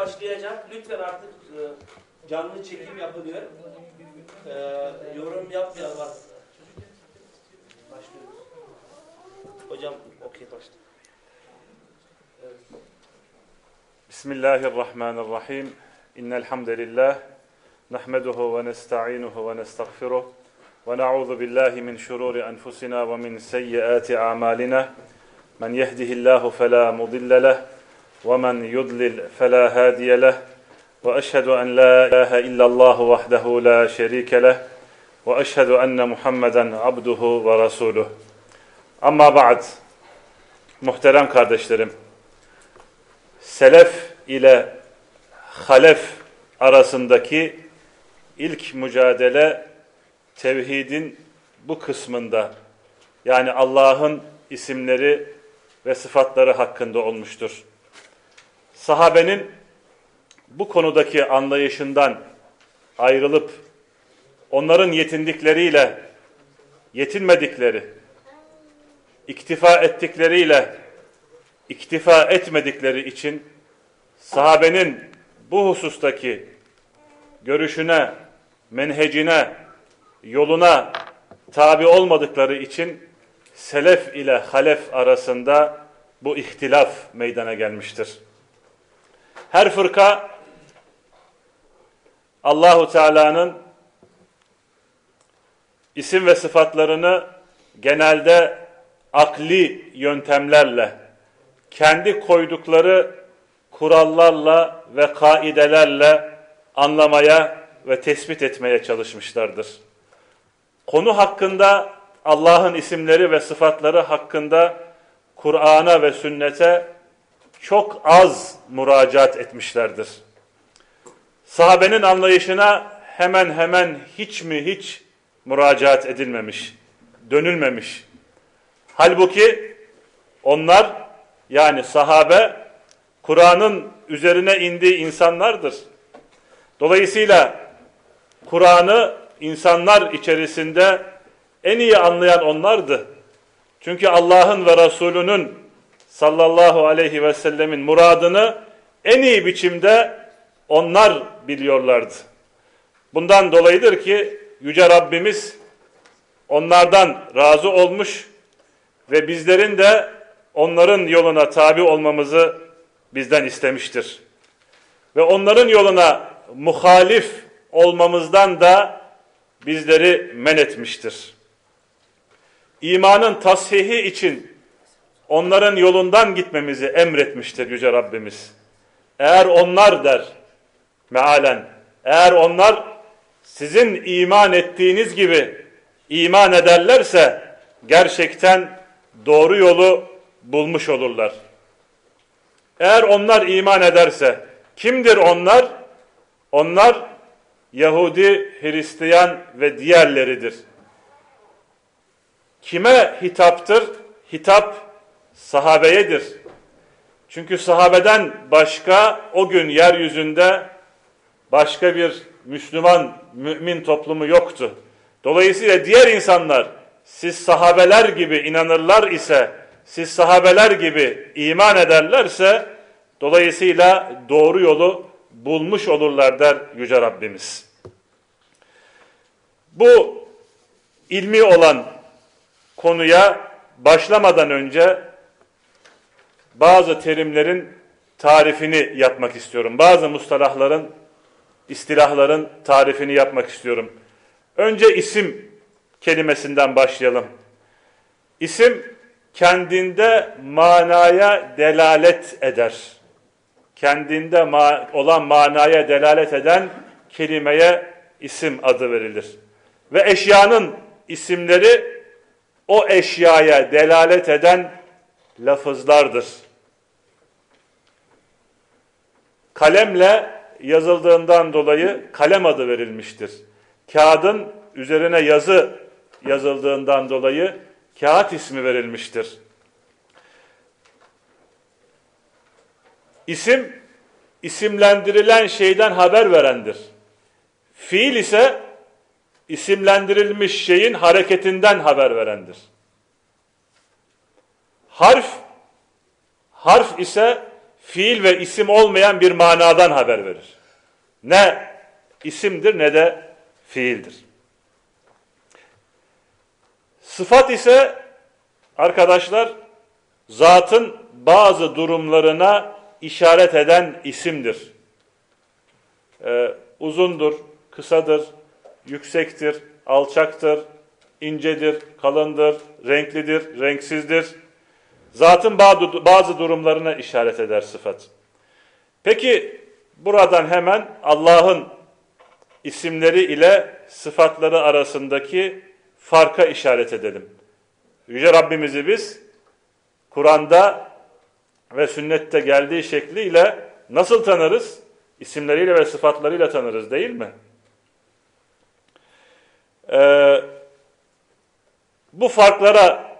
başlayacak. Lütfen artık canlı çekim yapılıyor. Yorum yapmayalım artık. Başlıyoruz. Hocam okey başla. Evet. Bismillahirrahmanirrahim. İnnel hamdelellahi nahmeduhu ve nestainuhu ve nestağfiruh ve na'udzu billahi min şururi enfusina ve min seyyiati a'malina. Men yehdihillahu fela mudille leh ve men yudlil fela hadiye leh. Ve eşhedü en la ilahe illallah vahdehu la şerike leh ve eşhedü enne Muhammeden abduhu ve resuluh. Amma ba'd. Muhterem kardeşlerim, selef ile halef arasındaki ilk mücadele tevhidin bu kısmında, yani Allah'ın isimleri ve sıfatları hakkında olmuştur. Sahabenin bu konudaki anlayışından ayrılıp onların yetindikleriyle yetinmedikleri, iktifa ettikleriyle iktifa etmedikleri için sahabenin bu husustaki görüşüne, menhecine, yoluna tabi olmadıkları için selef ile halef arasında bu ihtilaf meydana gelmiştir. Her fırka Allahu Teala'nın isim ve sıfatlarını genelde akli yöntemlerle, kendi koydukları kurallarla ve kaidelerle anlamaya ve tespit etmeye çalışmışlardır. Konu hakkında, Allah'ın isimleri ve sıfatları hakkında Kur'an'a ve sünnete çok az müracaat etmişlerdir. Sahabenin anlayışına hemen hemen hiç müracaat edilmemiş, dönülmemiş. Halbuki onlar, yani sahabe, Kur'an'ın üzerine indiği insanlardır. Dolayısıyla Kur'an'ı insanlar içerisinde en iyi anlayan onlardı. Çünkü Allah'ın ve Resulünün sallallahu aleyhi ve sellemin muradını en iyi biçimde onlar biliyorlardı. Bundan dolayıdır ki Yüce Rabbimiz onlardan razı olmuş ve bizlerin de onların yoluna tabi olmamızı bizden istemiştir. Ve onların yoluna muhalif olmamızdan da bizleri men etmiştir. İmanın tashihi için onların yolundan gitmemizi emretmiştir Yüce Rabbimiz. Eğer onlar der, mealen, eğer onlar sizin iman ettiğiniz gibi iman ederlerse gerçekten doğru yolu bulmuş olurlar. Eğer onlar iman ederse, kimdir onlar? Onlar Yahudi, Hristiyan ve diğerleridir. Kime hitaptır? Hitap sahabeyedir. Çünkü sahabeden başka o gün yeryüzünde başka bir Müslüman, mümin toplumu yoktu. Dolayısıyla diğer insanlar siz sahabeler gibi inanırlar ise, siz sahabeler gibi iman ederlerse dolayısıyla doğru yolu bulmuş olurlar der Yüce Rabbimiz. Bu ilmi olan konuya başlamadan önce bazı terimlerin tarifini yapmak istiyorum. Bazı mustalahların, istilahların tarifini yapmak istiyorum. Önce isim kelimesinden başlayalım. İsim kendinde manaya delalet eder. Kendinde olan manaya delalet eden kelimeye isim adı verilir. Ve eşyanın isimleri o eşyaya delalet eden lafızlardır. Kalemle yazıldığından dolayı kalem adı verilmiştir. Kağıdın üzerine yazı yazıldığından dolayı kağıt ismi verilmiştir. İsim, isimlendirilen şeyden haber verendir. Fiil ise isimlendirilmiş şeyin hareketinden haber verendir. Harf ise fiil ve isim olmayan bir manadan haber verir. Ne isimdir ne de fiildir. Sıfat ise arkadaşlar zatın bazı durumlarına işaret eden isimdir. Uzundur, kısadır, yüksektir, alçaktır, incedir, kalındır, renklidir, renksizdir. Zatın bazı durumlarına işaret eder sıfat. Peki buradan hemen Allah'ın isimleri ile sıfatları arasındaki farka işaret edelim. Yüce Rabbimizi biz Kur'an'da ve sünnette geldiği şekliyle nasıl tanırız? İsimleriyle ve sıfatlarıyla tanırız değil mi? Bu farklara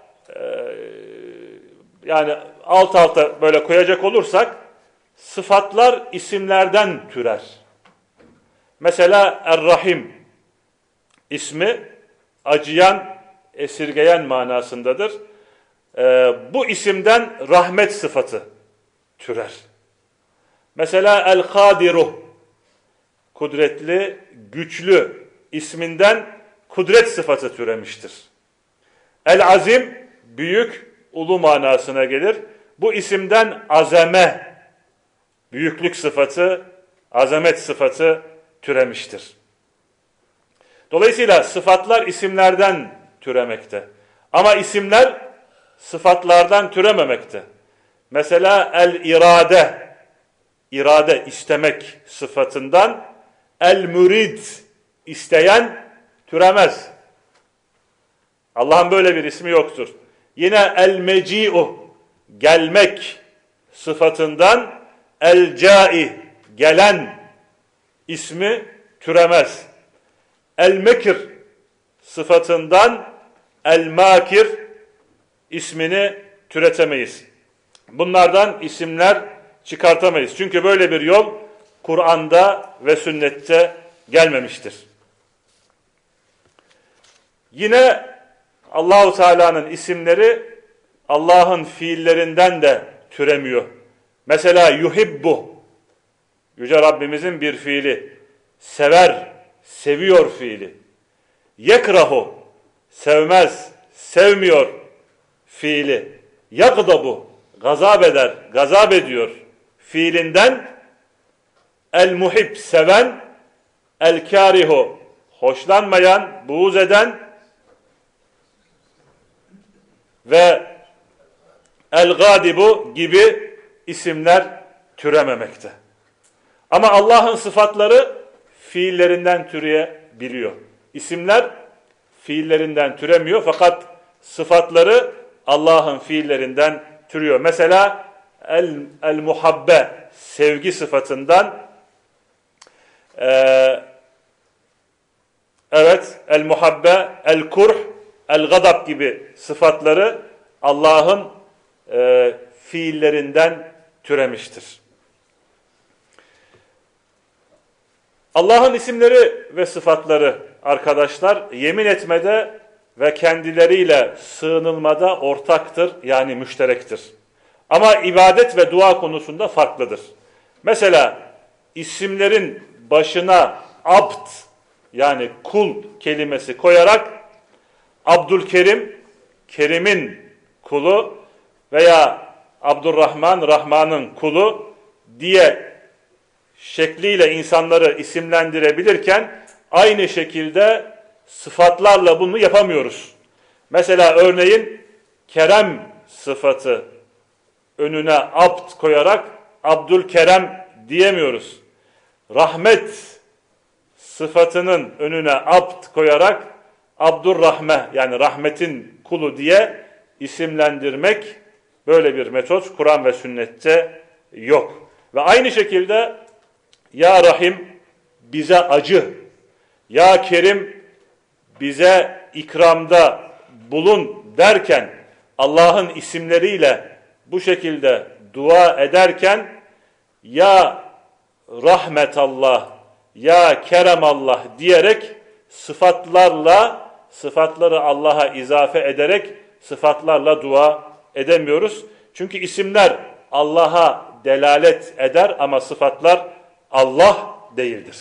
yani alt alta böyle koyacak olursak sıfatlar isimlerden türer. Mesela Er-Rahim ismi acıyan, esirgeyen manasındadır. Bu isimden rahmet sıfatı türer. Mesela El-Kadiruh kudretli, güçlü isminden kudret sıfatı türemiştir. El-Azim büyük, ulu manasına gelir. Bu isimden azame, büyüklük sıfatı, azamet sıfatı türemiştir. Dolayısıyla sıfatlar isimlerden türemekte. Ama isimler sıfatlardan türememekte. Mesela el-irade, irade istemek sıfatından el-mürid, isteyen türemez. Allah'ın böyle bir ismi yoktur. Yine el-meci'u, gelmek sıfatından el-cai, gelen ismi türemez. El-mekir sıfatından el-makir ismini türetemeyiz. Bunlardan isimler çıkartamayız. Çünkü böyle bir yol Kur'an'da ve sünnette gelmemiştir. Yine Allahu Teala'nın isimleri Allah'ın fiillerinden de türemiyor. Mesela yuhibbu, Yüce Rabbimizin bir fiili. Sever, seviyor fiili. Yekrahu, sevmez, sevmiyor fiili. Yagdabu, gazap eder, gazap ediyor fiilinden. El-muhib, seven. El-karihu, hoşlanmayan, buğz eden. Ve el-gadibu gibi isimler türememekte. Ama Allah'ın sıfatları fiillerinden türeyebiliyor. İsimler fiillerinden türemiyor fakat sıfatları Allah'ın fiillerinden türüyor. Mesela el-muhabbe, sevgi sıfatından evet, el-muhabbe, el-kurh, el-gadab gibi sıfatları Allah'ın fiillerinden türemiştir. Allah'ın isimleri ve sıfatları arkadaşlar yemin etmede ve kendileriyle sığınılmada ortaktır, yani müşterektir. Ama ibadet ve dua konusunda farklıdır. Mesela isimlerin başına abd, yani kul kelimesi koyarak Abdülkerim, Kerim'in kulu veya Abdurrahman, Rahman'ın kulu diye şekliyle insanları isimlendirebilirken aynı şekilde sıfatlarla bunu yapamıyoruz. Mesela örneğin Kerem sıfatı önüne abd koyarak Abdülkerem diyemiyoruz. Rahmet sıfatının önüne abd koyarak Abdurrahme, yani rahmetin kulu diye isimlendirmek, böyle bir metot Kur'an ve sünnette yok. Ve aynı şekilde Ya Rahim bize acı, Ya Kerim bize ikramda bulun derken Allah'ın isimleriyle bu şekilde dua ederken Ya Rahmetallah, Ya Keremallah diyerek sıfatları Allah'a izafe ederek sıfatlarla dua edemiyoruz. Çünkü isimler Allah'a delalet eder ama sıfatlar Allah değildir.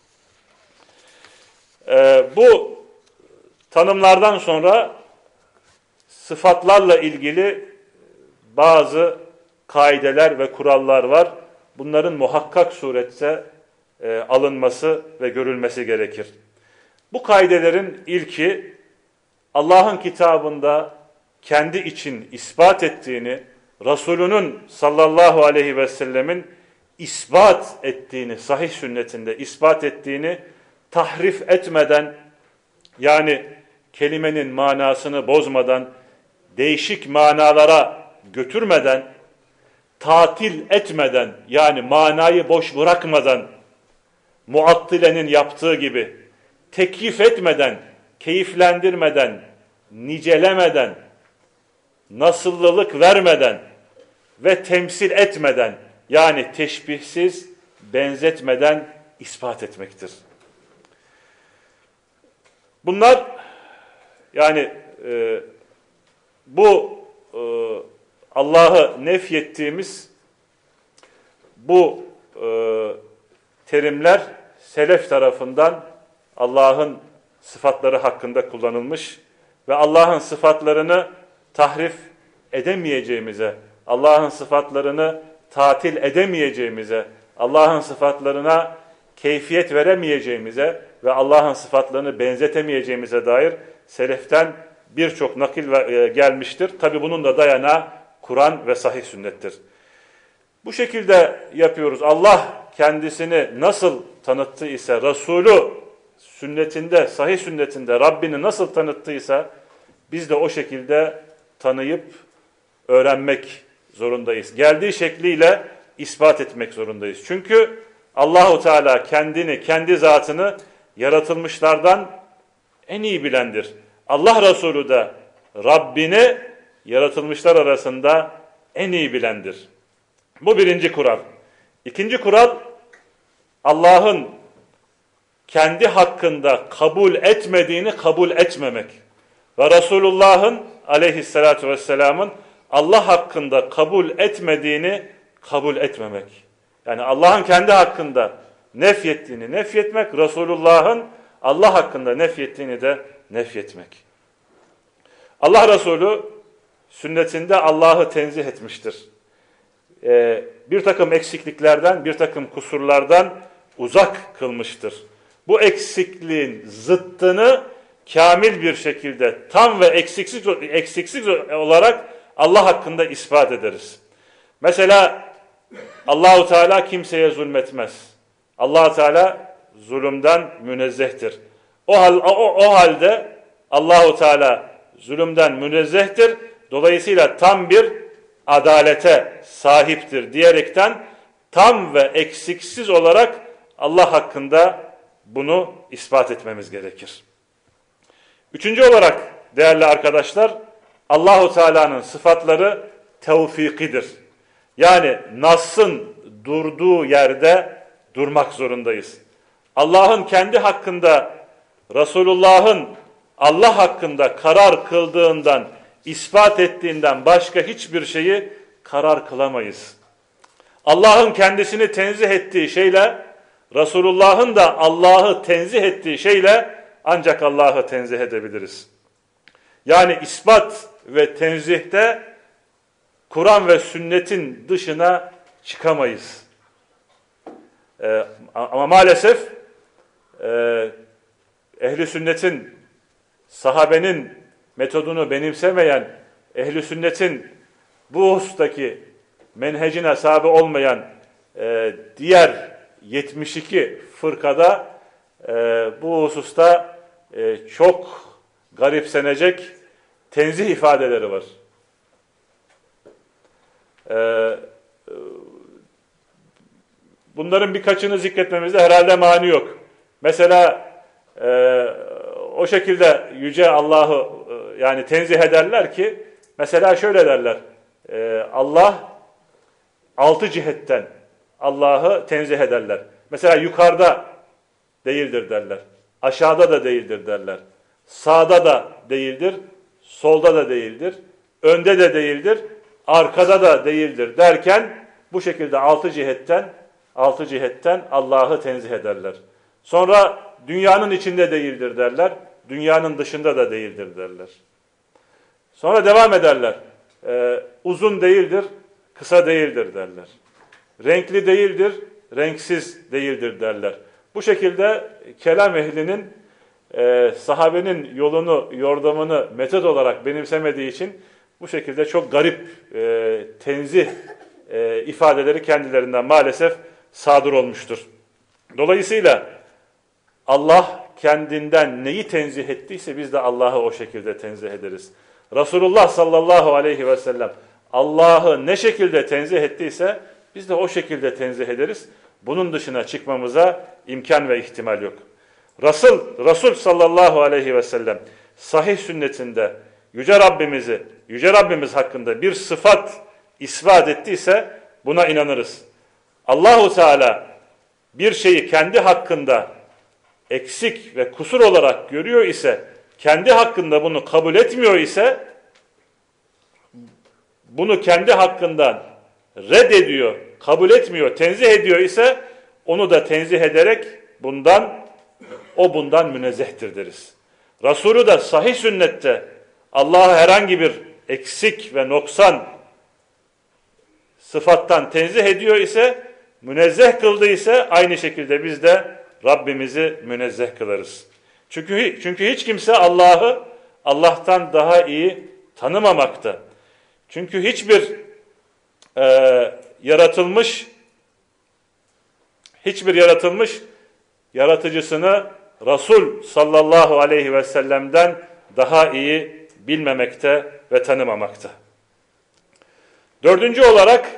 Bu tanımlardan sonra sıfatlarla ilgili bazı kaideler ve kurallar var. Bunların muhakkak surette alınması ve görülmesi gerekir. Bu kaidelerin ilki Allah'ın kitabında kendi için ispat ettiğini, Resulünün sallallahu aleyhi ve sellemin ispat ettiğini, sahih sünnetinde ispat ettiğini tahrif etmeden, yani kelimenin manasını bozmadan, değişik manalara götürmeden, tatil etmeden, yani manayı boş bırakmadan, Muattile'nin yaptığı gibi tekyif etmeden, keyiflendirmeden, nicelemeden, nasıllılık vermeden ve temsil etmeden, yani teşbihsiz, benzetmeden ispat etmektir. Bunlar yani bu Allah'ı nefyettiğimiz bu terimler selef tarafından Allah'ın sıfatları hakkında kullanılmış ve Allah'ın sıfatlarını tahrif edemeyeceğimize, Allah'ın sıfatlarını tatil edemeyeceğimize, Allah'ın sıfatlarına keyfiyet veremeyeceğimize ve Allah'ın sıfatlarını benzetemeyeceğimize dair seleften birçok nakil gelmiştir. Tabi bunun da dayanağı Kur'an ve sahih sünnettir. Bu şekilde yapıyoruz. Allah kendisini nasıl tanıttıysa, Resulü sünnetinde, sahih sünnetinde Rabbini nasıl tanıttıysa biz de o şekilde tanıyıp öğrenmek zorundayız. Geldiği şekliyle ispat etmek zorundayız. Çünkü Allahu Teala kendini, kendi zatını yaratılmışlardan en iyi bilendir. Allah Resulü de Rabbini yaratılmışlar arasında en iyi bilendir. Bu birinci kural. İkinci kural, Allah'ın kendi hakkında kabul etmediğini kabul etmemek. Ve Resulullah'ın aleyhissalatu vesselamın Allah hakkında kabul etmediğini kabul etmemek. Yani Allah'ın kendi hakkında nefyettiğini nefyetmek, Resulullah'ın Allah hakkında nefyettiğini de nefyetmek. Allah Resulü sünnetinde Allah'ı tenzih etmiştir. Bir takım eksikliklerden, bir takım kusurlardan uzak kılmıştır. Bu eksikliğin zıttını kamil bir şekilde tam ve eksiksiz olarak Allah hakkında ispat ederiz. Mesela Allahu Teala kimseye zulmetmez. Allah Teala zulümden münezzehtir. O halde Allahu Teala zulümden münezzehtir. Dolayısıyla tam bir adalete sahiptir diyerekten tam ve eksiksiz olarak Allah hakkında bunu ispat etmemiz gerekir. Üçüncü olarak değerli arkadaşlar, Allahu Teala'nın sıfatları tevfikidir. Yani Nas'ın durduğu yerde durmak zorundayız. Allah'ın kendi hakkında, Resulullah'ın Allah hakkında karar kıldığından, ispat ettiğinden başka hiçbir şeyi karar kılamayız. Allah'ın kendisini tenzih ettiği şeyle, Resulullah'ın da Allah'ı tenzih ettiği şeyle ancak Allah'ı tenzih edebiliriz. Yani ispat ve tenzihte Kur'an ve sünnetin dışına çıkamayız. Ama maalesef ehli sünnetin, sahabenin metodunu benimsemeyen, ehli sünnetin bu husustaki menhecine sahibi olmayan diğer 72 fırkada bu hususta çok garipsenecek tenzih ifadeleri var. Bunların birkaçını zikretmemizde herhalde mani yok. Mesela o şekilde yüce Allah'ı yani tenzih ederler ki mesela şöyle derler. Allah 6 cihetten Allah'ı tenzih ederler. Mesela yukarıda değildir derler. Aşağıda da değildir derler. Sağda da değildir. Solda da değildir. Önde de değildir. Arkada da değildir derken bu şekilde altı cihetten Allah'ı tenzih ederler. Sonra dünyanın içinde değildir derler. Dünyanın dışında da değildir derler. Sonra devam ederler. Uzun değildir, kısa değildir derler. Renkli değildir, renksiz değildir derler. Bu şekilde kelam ehlinin sahabenin yolunu, yordamını metot olarak benimsemediği için bu şekilde çok garip tenzih ifadeleri kendilerinden maalesef sadır olmuştur. Dolayısıyla Allah kendinden neyi tenzih ettiyse biz de Allah'ı o şekilde tenzih ederiz. Resulullah sallallahu aleyhi ve sellem Allah'ı ne şekilde tenzih ettiyse biz de o şekilde tenzih ederiz. Bunun dışına çıkmamıza imkan ve ihtimal yok. Resul sallallahu aleyhi ve sellem sahih sünnetinde Yüce Rabbimiz hakkında bir sıfat ispat ettiyse buna inanırız. Allahu Teala bir şeyi kendi hakkında eksik ve kusur olarak görüyor ise, kendi hakkında bunu kabul etmiyor ise, bunu kendi hakkından reddediyor, kabul etmiyor, tenzih ediyor ise, onu da tenzih ederek bundan münezzehtir deriz. Resulü de sahih sünnette Allah'a herhangi bir eksik ve noksan sıfattan tenzih ediyor ise, münezzeh kıldıysa aynı şekilde biz de Rabbimizi münezzeh kılarız. Çünkü hiç kimse Allah'ı Allah'tan daha iyi tanımamakta. Çünkü hiçbir yaratılmış yaratıcısını Resul sallallahu aleyhi ve sellem'den daha iyi bilmemekte ve tanımamakta. Dördüncü olarak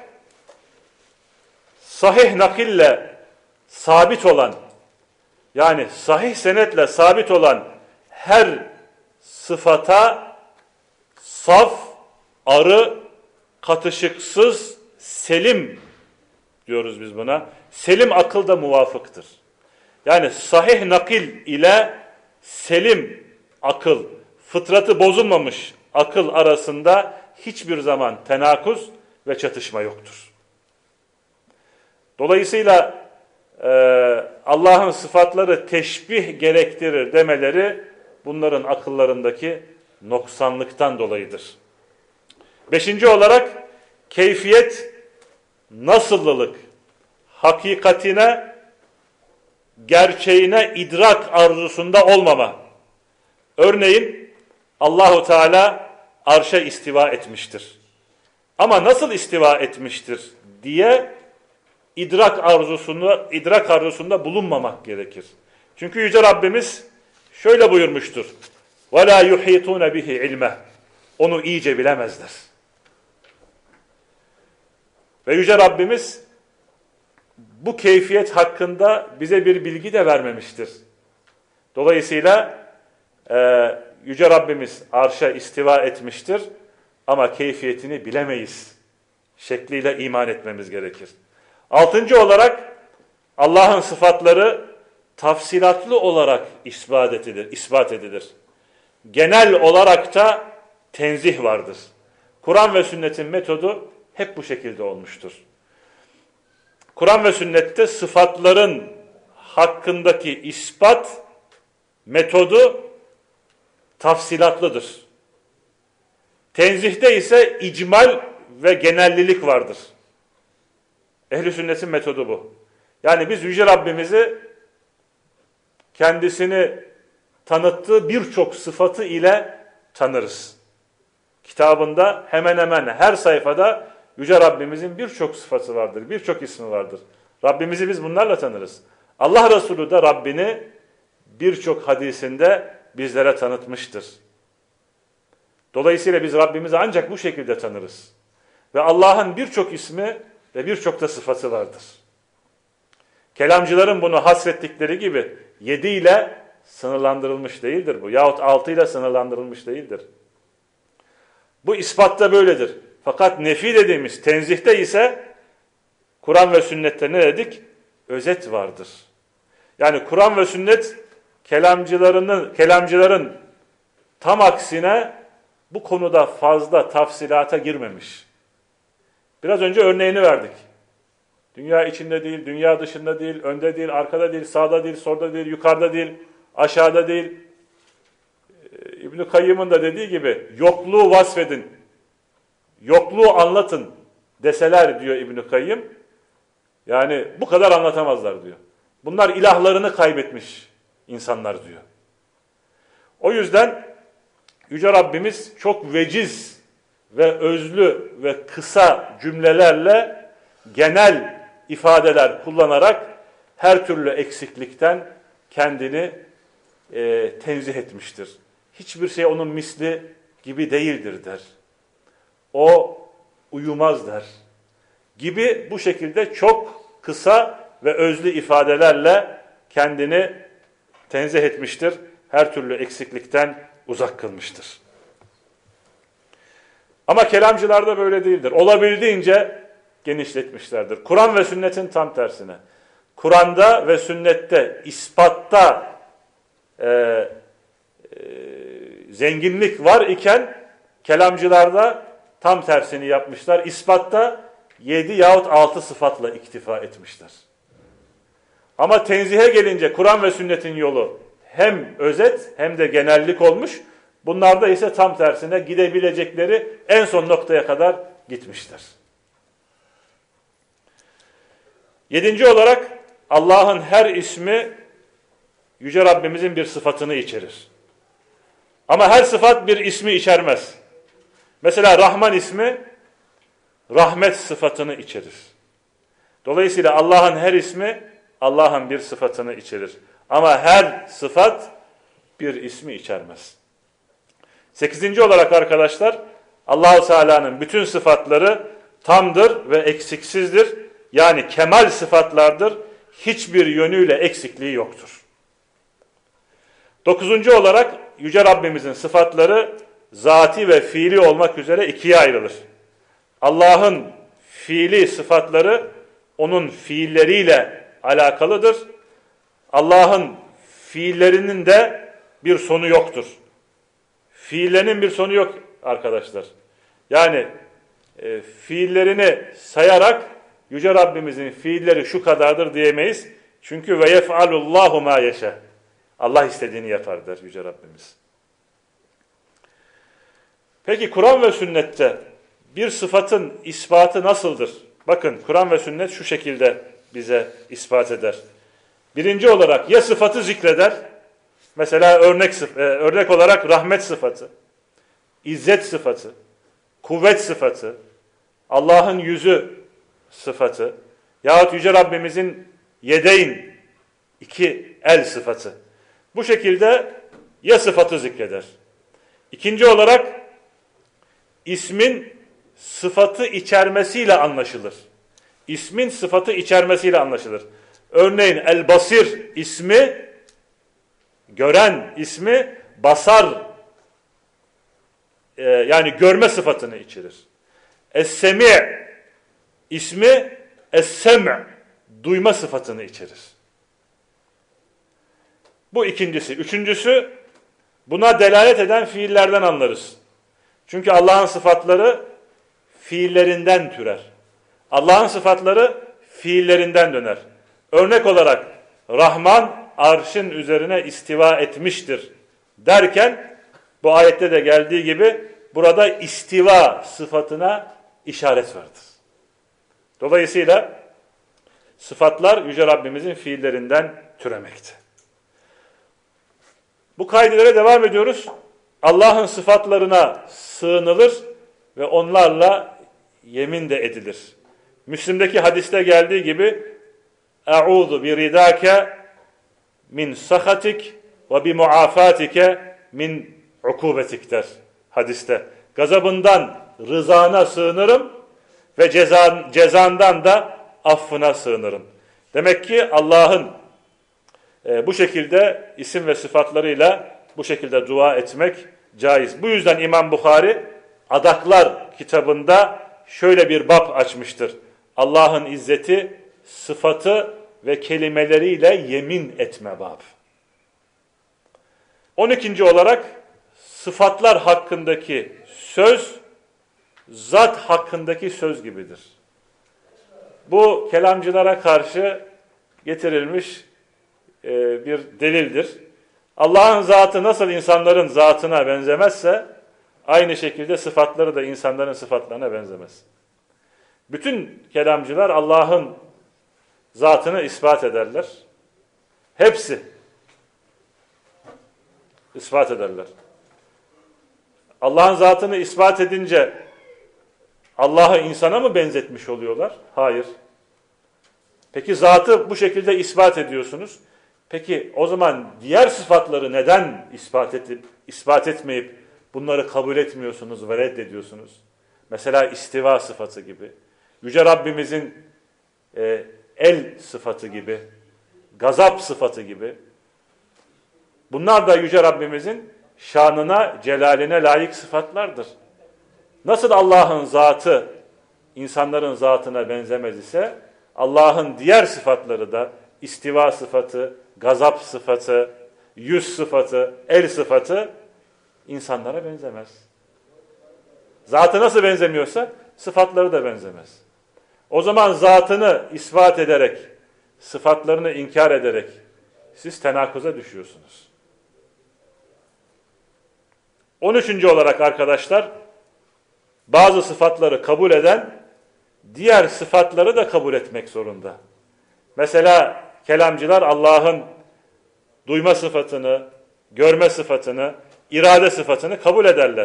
sahih nakille sabit olan, yani sahih senetle sabit olan her sıfata saf, arı, katışıksız, selim diyoruz biz buna. Selim akıl da muvafıktır. Yani sahih nakil ile selim akıl, fıtratı bozulmamış akıl arasında hiçbir zaman tenakuz ve çatışma yoktur. Dolayısıyla Allah'ın sıfatları teşbih gerektirir demeleri bunların akıllarındaki noksanlıktan dolayıdır. Beşinci olarak keyfiyet, nasıllılık, hakikatine, gerçeğine idrak arzusunda olmama. Örneğin Allahu Teala arşa istiva etmiştir. Ama nasıl istiva etmiştir diye idrak arzusunda bulunmamak gerekir. Çünkü Yüce Rabbimiz şöyle buyurmuştur. وَلَا يُحِيطُونَ بِهِ عِلْمَهِ Onu iyice bilemezler. Ve Yüce Rabbimiz bu keyfiyet hakkında bize bir bilgi de vermemiştir. Dolayısıyla Yüce Rabbimiz arşa istiva etmiştir ama keyfiyetini bilemeyiz şekliyle iman etmemiz gerekir. Altıncı olarak Allah'ın sıfatları tafsilatlı olarak ispat edilir. Genel olarak da tenzih vardır. Kur'an ve sünnetin metodu hep bu şekilde olmuştur. Kur'an ve sünnette sıfatların hakkındaki ispat metodu tafsilatlıdır. Tenzihte ise icmal ve genellilik vardır. Ehl-i sünnetin metodu bu. Yani biz Yüce Rabbimizi kendisini tanıttığı birçok sıfatı ile tanırız. Kitabında hemen hemen her sayfada Yüce Rabbimizin birçok sıfatı vardır, birçok ismi vardır. Rabbimizi biz bunlarla tanırız. Allah Resulü de Rabbini birçok hadisinde bizlere tanıtmıştır. Dolayısıyla biz Rabbimizi ancak bu şekilde tanırız. Ve Allah'ın birçok ismi ve birçok da sıfatı vardır. Kelamcıların bunu hasrettikleri gibi 7 ile sınırlandırılmış değildir bu. Yahut 6 ile sınırlandırılmış değildir. Bu ispatta böyledir. Fakat nefi dediğimiz tenzihte ise Kur'an ve sünnette ne dedik? Özet vardır. Yani Kur'an ve sünnet kelamcıların tam aksine bu konuda fazla tafsilata girmemiş. Biraz önce örneğini verdik. Dünya içinde değil, dünya dışında değil, önde değil, arkada değil, sağda değil, solda değil, yukarıda değil, aşağıda değil. İbn-i Kayyım'ın da dediği gibi yokluğu vasfedin, yokluğu anlatın deseler diyor İbn-i Kayyım. Yani bu kadar anlatamazlar diyor. Bunlar ilahlarını kaybetmiş insanlar diyor. O yüzden Yüce Rabbimiz çok veciz ve özlü ve kısa cümlelerle genel ifadeler kullanarak her türlü eksiklikten kendini tenzih etmiştir. Hiçbir şey onun misli gibi değildir der. O uyumaz der. Gibi bu şekilde çok kısa ve özlü ifadelerle kendini tenzih etmiştir. Her türlü eksiklikten uzak kılmıştır. Ama kelamcılarda böyle değildir. Olabildiğince genişletmişlerdir. Kur'an ve sünnetin tam tersine. Kur'an'da ve sünnette, ispatta zenginlik var iken kelamcılarda tam tersini yapmışlar. İspatta 7 yahut 6 sıfatla iktifa etmişler. Ama tenzihe gelince Kur'an ve sünnetin yolu hem özet hem de genellik olmuş. Bunlarda ise tam tersine gidebilecekleri en son noktaya kadar gitmişler. 7. olarak Allah'ın her ismi Yüce Rabbimizin bir sıfatını içerir. Ama her sıfat bir ismi içermez. Mesela Rahman ismi rahmet sıfatını içerir. Dolayısıyla Allah'ın her ismi Allah'ın bir sıfatını içerir. Ama her sıfat bir ismi içermez. 8. olarak arkadaşlar Allah-u Teala'nın bütün sıfatları tamdır ve eksiksizdir. Yani kemal sıfatlardır. Hiçbir yönüyle eksikliği yoktur. 9. olarak Yüce Rabbimizin sıfatları zati ve fiili olmak üzere ikiye ayrılır. Allah'ın fiili sıfatları onun fiilleriyle alakalıdır. Allah'ın fiillerinin de bir sonu yoktur. Fiillerinin bir sonu yok arkadaşlar. Yani fiillerini sayarak Yüce Rabbimizin fiilleri şu kadardır diyemeyiz. Çünkü ve yef'alullahu ma yeşâ. Allah istediğini yapar der Yüce Rabbimiz. Peki Kur'an ve sünnette bir sıfatın ispatı nasıldır? Bakın Kur'an ve sünnet şu şekilde bize ispat eder. 1. olarak ya sıfatı zikreder. Mesela örnek olarak rahmet sıfatı, izzet sıfatı, kuvvet sıfatı, Allah'ın yüzü sıfatı yahut Yüce Rabbimizin yedeyn, 2 el sıfatı. Bu şekilde ya sıfatı zikreder. 2. olarak ismin sıfatı içermesiyle anlaşılır. İsmin sıfatı içermesiyle anlaşılır. Örneğin el-basir ismi, gören ismi basar, yani görme sıfatını içerir. Es-semi' ismi es-sem' duyma sıfatını içerir. Bu ikincisi. 3. buna delalet eden fiillerden anlarız. Çünkü Allah'ın sıfatları fiillerinden türer. Allah'ın sıfatları fiillerinden döner. Örnek olarak Rahman arşın üzerine istiva etmiştir derken bu ayette de geldiği gibi burada istiva sıfatına işaret vardır. Dolayısıyla sıfatlar Yüce Rabbimizin fiillerinden türemekte. Bu kaidelere devam ediyoruz. Allah'ın sıfatlarına sığınılır ve onlarla yemin de edilir. Müslim'deki hadiste geldiği gibi "Eûzu biridâke min sahatik ve bi muafatike min ukubetik" der hadiste. Gazabından rızana sığınırım ve cezandan da affına sığınırım. Demek ki Allah'ın bu şekilde isim ve sıfatlarıyla bu şekilde dua etmek caiz. Bu yüzden İmam Bukhari Adaklar kitabında şöyle bir bab açmıştır. Allah'ın izzeti, sıfatı ve kelimeleriyle yemin etme bab. 12. olarak sıfatlar hakkındaki söz, zat hakkındaki söz gibidir. Bu kelamcılara karşı getirilmiş bir delildir. Allah'ın zatı nasıl insanların zatına benzemezse aynı şekilde sıfatları da insanların sıfatlarına benzemez. Bütün kelamcılar Allah'ın zatını ispat ederler. Hepsi ispat ederler. Allah'ın zatını ispat edince Allah'ı insana mı benzetmiş oluyorlar? Hayır. Peki zatı bu şekilde ispat ediyorsunuz. Peki o zaman diğer sıfatları neden ispat etmeyip bunları kabul etmiyorsunuz ve reddediyorsunuz? Mesela istiva sıfatı gibi, Yüce Rabbimizin el sıfatı gibi, gazap sıfatı gibi. Bunlar da Yüce Rabbimizin şanına, celaline layık sıfatlardır. Nasıl Allah'ın zatı insanların zatına benzemez ise Allah'ın diğer sıfatları da istiva sıfatı, gazap sıfatı, yüz sıfatı, el sıfatı insanlara benzemez. Zatı nasıl benzemiyorsa sıfatları da benzemez. O zaman zatını ispat ederek, sıfatlarını inkar ederek siz tenakuza düşüyorsunuz. 13. olarak arkadaşlar, bazı sıfatları kabul eden diğer sıfatları da kabul etmek zorunda. Mesela kelamcılar Allah'ın duyma sıfatını, görme sıfatını, irade sıfatını kabul ederler.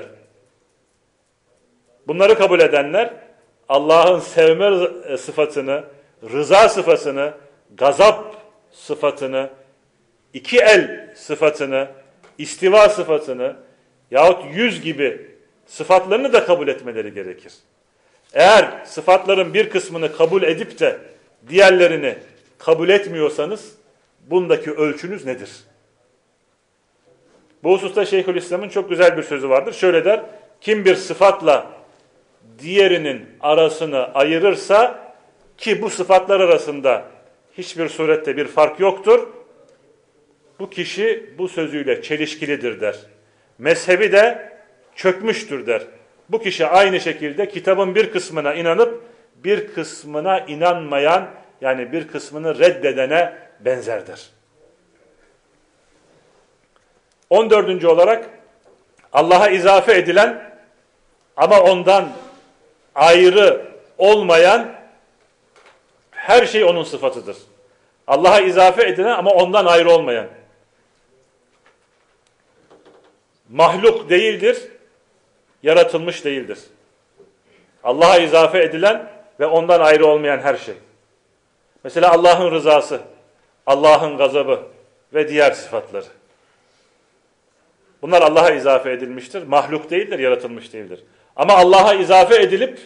Bunları kabul edenler Allah'ın sevme sıfatını, rıza sıfatını, gazap sıfatını, iki el sıfatını, istiva sıfatını yahut yüz gibi sıfatlarını da kabul etmeleri gerekir. Eğer sıfatların bir kısmını kabul edip de diğerlerini kabul etmiyorsanız bundaki ölçünüz nedir? Bu hususta Şeyhülislam'ın çok güzel bir sözü vardır. Şöyle der, kim bir sıfatla diğerinin arasını ayırırsa ki bu sıfatlar arasında hiçbir surette bir fark yoktur, bu kişi bu sözüyle çelişkilidir der. Mezhebi de çökmüştür der. Bu kişi aynı şekilde kitabın bir kısmına inanıp bir kısmına inanmayan, yani bir kısmını reddedene benzerdir. 14. olarak Allah'a izafe edilen ama ondan ayrı olmayan her şey onun sıfatıdır. Allah'a izafe edilen ama ondan ayrı olmayan. Mahluk değildir, yaratılmış değildir. Allah'a izafe edilen ve ondan ayrı olmayan her şey. Mesela Allah'ın rızası, Allah'ın gazabı ve diğer sıfatları. Bunlar Allah'a izafe edilmiştir. Mahluk değildir, yaratılmış değildir. Ama Allah'a izafe edilip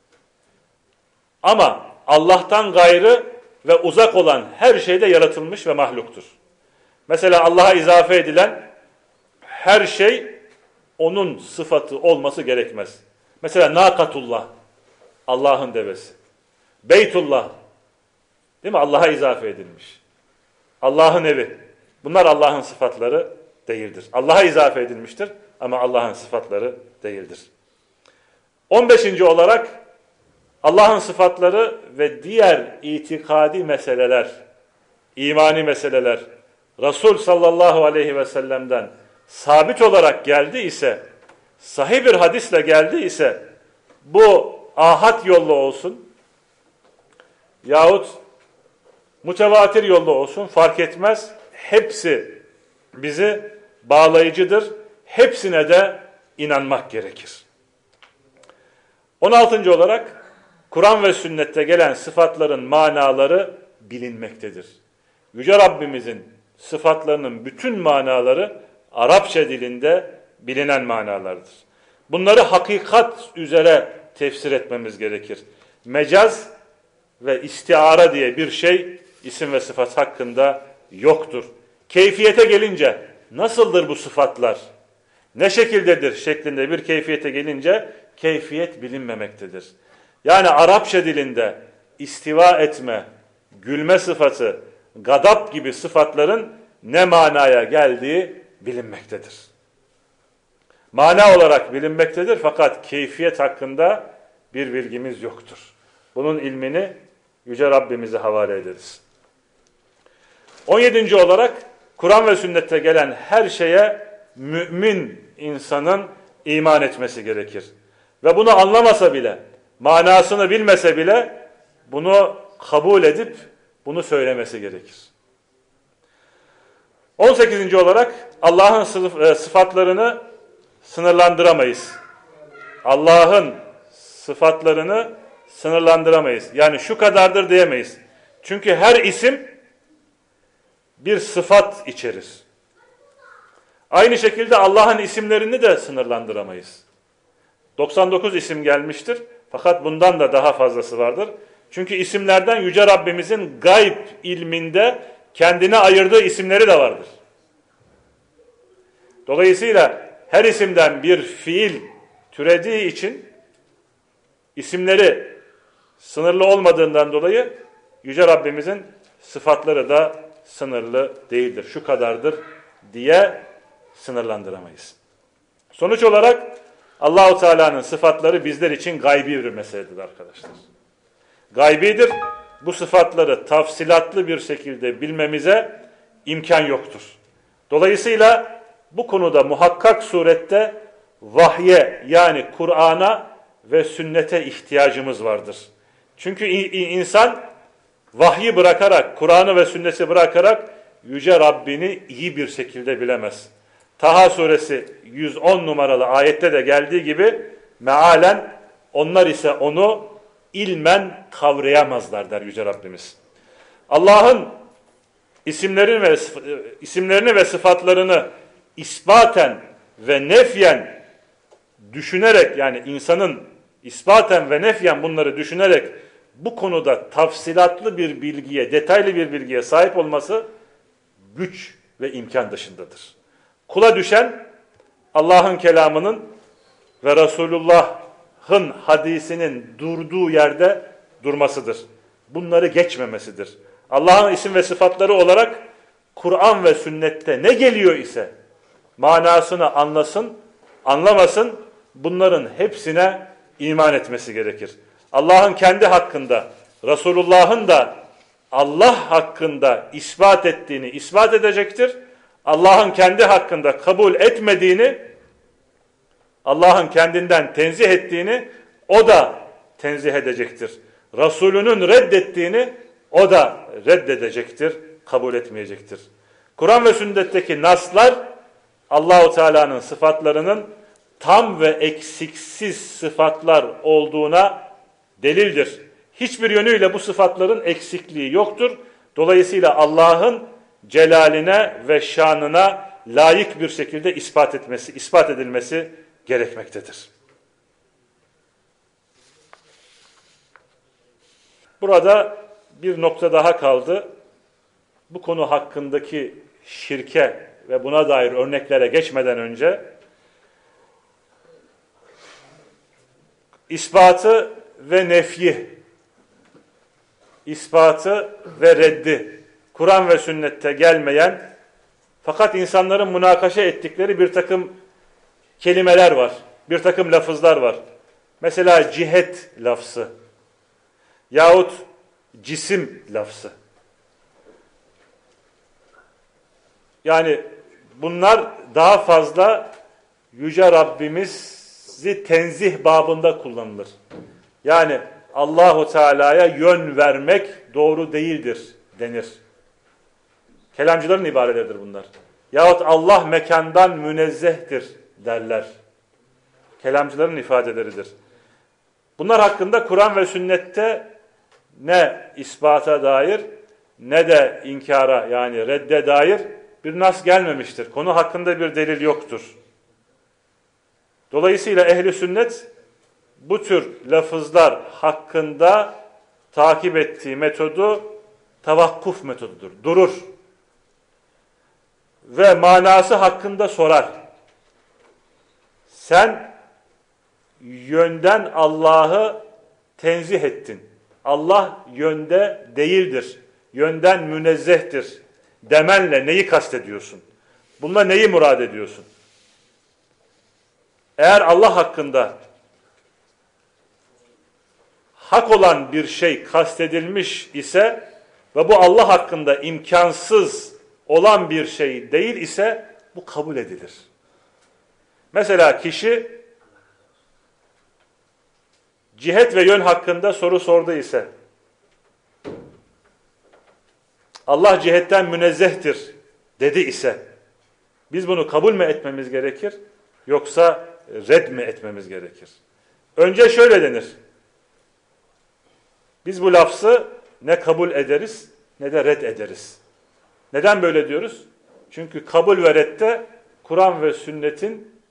ama Allah'tan gayrı ve uzak olan her şey de yaratılmış ve mahluktur. Mesela Allah'a izafe edilen her şey onun sıfatı olması gerekmez. Mesela Nakatullah, Allah'ın devesi. Beytullah, değil mi? Allah'a izafe edilmiş. Allah'ın evi. Bunlar Allah'ın sıfatları değildir. Allah'a izafe edilmiştir ama Allah'ın sıfatları değildir. 15. olarak Allah'ın sıfatları ve diğer itikadi meseleler, imani meseleler, Resul sallallahu aleyhi ve sellem'den sabit olarak geldi ise, sahih bir hadisle geldi ise, bu ahad yolla olsun yahut mütevatir yolla olsun fark etmez. Hepsi bizi bağlayıcıdır. Hepsine de inanmak gerekir. 16. olarak Kur'an ve sünnette gelen sıfatların manaları bilinmektedir. Yüce Rabbimizin sıfatlarının bütün manaları Arapça dilinde bilinen manalardır. Bunları hakikat üzere tefsir etmemiz gerekir. Mecaz ve istiara diye bir şey isim ve sıfat hakkında yoktur. Keyfiyete gelince nasıldır bu sıfatlar? Ne şekildedir şeklinde bir keyfiyete gelince keyfiyet bilinmemektedir. Yani Arapça dilinde istiva etme, gülme sıfatı, gadap gibi sıfatların ne manaya geldiği bilinmektedir. Mana olarak bilinmektedir fakat keyfiyet hakkında bir bilgimiz yoktur. Bunun ilmini Yüce Rabbimize havale ederiz. 17. olarak Kur'an ve sünnette gelen her şeye mümin insanın iman etmesi gerekir. Ve bunu anlamasa bile, manasını bilmese bile bunu kabul edip bunu söylemesi gerekir. 18. olarak Allah'ın sıfatlarını sınırlandıramayız. Allah'ın sıfatlarını sınırlandıramayız. Yani şu kadardır diyemeyiz. Çünkü her isim bir sıfat içerir. Aynı şekilde Allah'ın isimlerini de sınırlandıramayız. 99 isim gelmiştir. Fakat bundan da daha fazlası vardır. Çünkü isimlerden Yüce Rabbimizin gayb ilminde kendine ayırdığı isimleri de vardır. Dolayısıyla her isimden bir fiil türediği için isimleri sınırlı olmadığından dolayı Yüce Rabbimizin sıfatları da sınırlı değildir. Şu kadardır diye sınırlandıramayız. Sonuç olarak Allah-u Teala'nın sıfatları bizler için gaybi bir meseledir arkadaşlar. Gaybidir. Bu sıfatları tafsilatlı bir şekilde bilmemize imkan yoktur. Dolayısıyla bu konuda muhakkak surette vahye yani Kur'an'a ve sünnete ihtiyacımız vardır. Çünkü insan vahyi bırakarak, Kur'an'ı ve sünneti bırakarak Yüce Rabbini iyi bir şekilde bilemez. Taha suresi 110 numaralı ayette de geldiği gibi mealen onlar ise onu ilmen kavrayamazlar der Yüce Rabbimiz. Allah'ın isimlerini ve sıfatlarını isbaten ve nefyen düşünerek yani insanın isbaten ve nefyen bunları düşünerek bu konuda tafsilatlı bir bilgiye, detaylı bir bilgiye sahip olması güç ve imkan dışındadır. Kula düşen Allah'ın kelamının ve Resulullah'ın hadisinin durduğu yerde durmasıdır. Bunları geçmemesidir. Allah'ın isim ve sıfatları olarak Kur'an ve sünnette ne geliyor ise manasını anlasın, anlamasın, bunların hepsine iman etmesi gerekir. Allah'ın kendi hakkında, Resulullah'ın da Allah hakkında ispat ettiğini ispat edecektir. Allah'ın kendi hakkında kabul etmediğini, Allah'ın kendinden tenzih ettiğini o da tenzih edecektir. Resulünün reddettiğini o da reddedecektir, kabul etmeyecektir. Kur'an ve sünnetteki naslar Allah-u Teala'nın sıfatlarının tam ve eksiksiz sıfatlar olduğuna delildir. Hiçbir yönüyle bu sıfatların eksikliği yoktur. Dolayısıyla Allah'ın celaline ve şanına layık bir şekilde ispat edilmesi gerekmektedir. Burada bir nokta daha kaldı. Bu konu hakkındaki şirke ve buna dair örneklere geçmeden önce ispatı ve nefyi, ispatı ve reddi, Kur'an ve sünnette gelmeyen fakat insanların münakaşa ettikleri bir takım kelimeler var, bir takım lafızlar var. Mesela cihet lafzı yahut cisim lafzı. Yani bunlar daha fazla Yüce Rabbimizi tenzih babında kullanılır. Yani Allahu Teala'ya yön vermek doğru değildir denir. Kelamcıların ibareleridir bunlar. Yahut Allah mekandan münezzehtir derler. Kelamcıların ifadeleridir. Bunlar hakkında Kur'an ve sünnette ne ispata dair ne de inkara yani redde dair bir nas gelmemiştir. Konu hakkında bir delil yoktur. Dolayısıyla ehli sünnet bu tür lafızlar hakkında takip ettiği metodu tavakkuf metodudur. Durur. Ve manası hakkında sorar. Sen yönden Allah'ı tenzih ettin. Allah yönde değildir. Yönden münezzehtir. Demenle neyi kastediyorsun? Bununla neyi murad ediyorsun? Eğer Allah hakkında hak olan bir şey kastedilmiş ise ve bu Allah hakkında imkansız olan bir şey değil ise bu kabul edilir. Mesela kişi cihet ve yön hakkında soru sordu ise, Allah cihetten münezzehtir dedi ise, biz bunu kabul mü etmemiz gerekir, yoksa red mi etmemiz gerekir? Önce şöyle denir, biz bu lafzı ne kabul ederiz ne de red ederiz. Neden böyle diyoruz? Çünkü kabul ve redde Kur'an ve sünnetin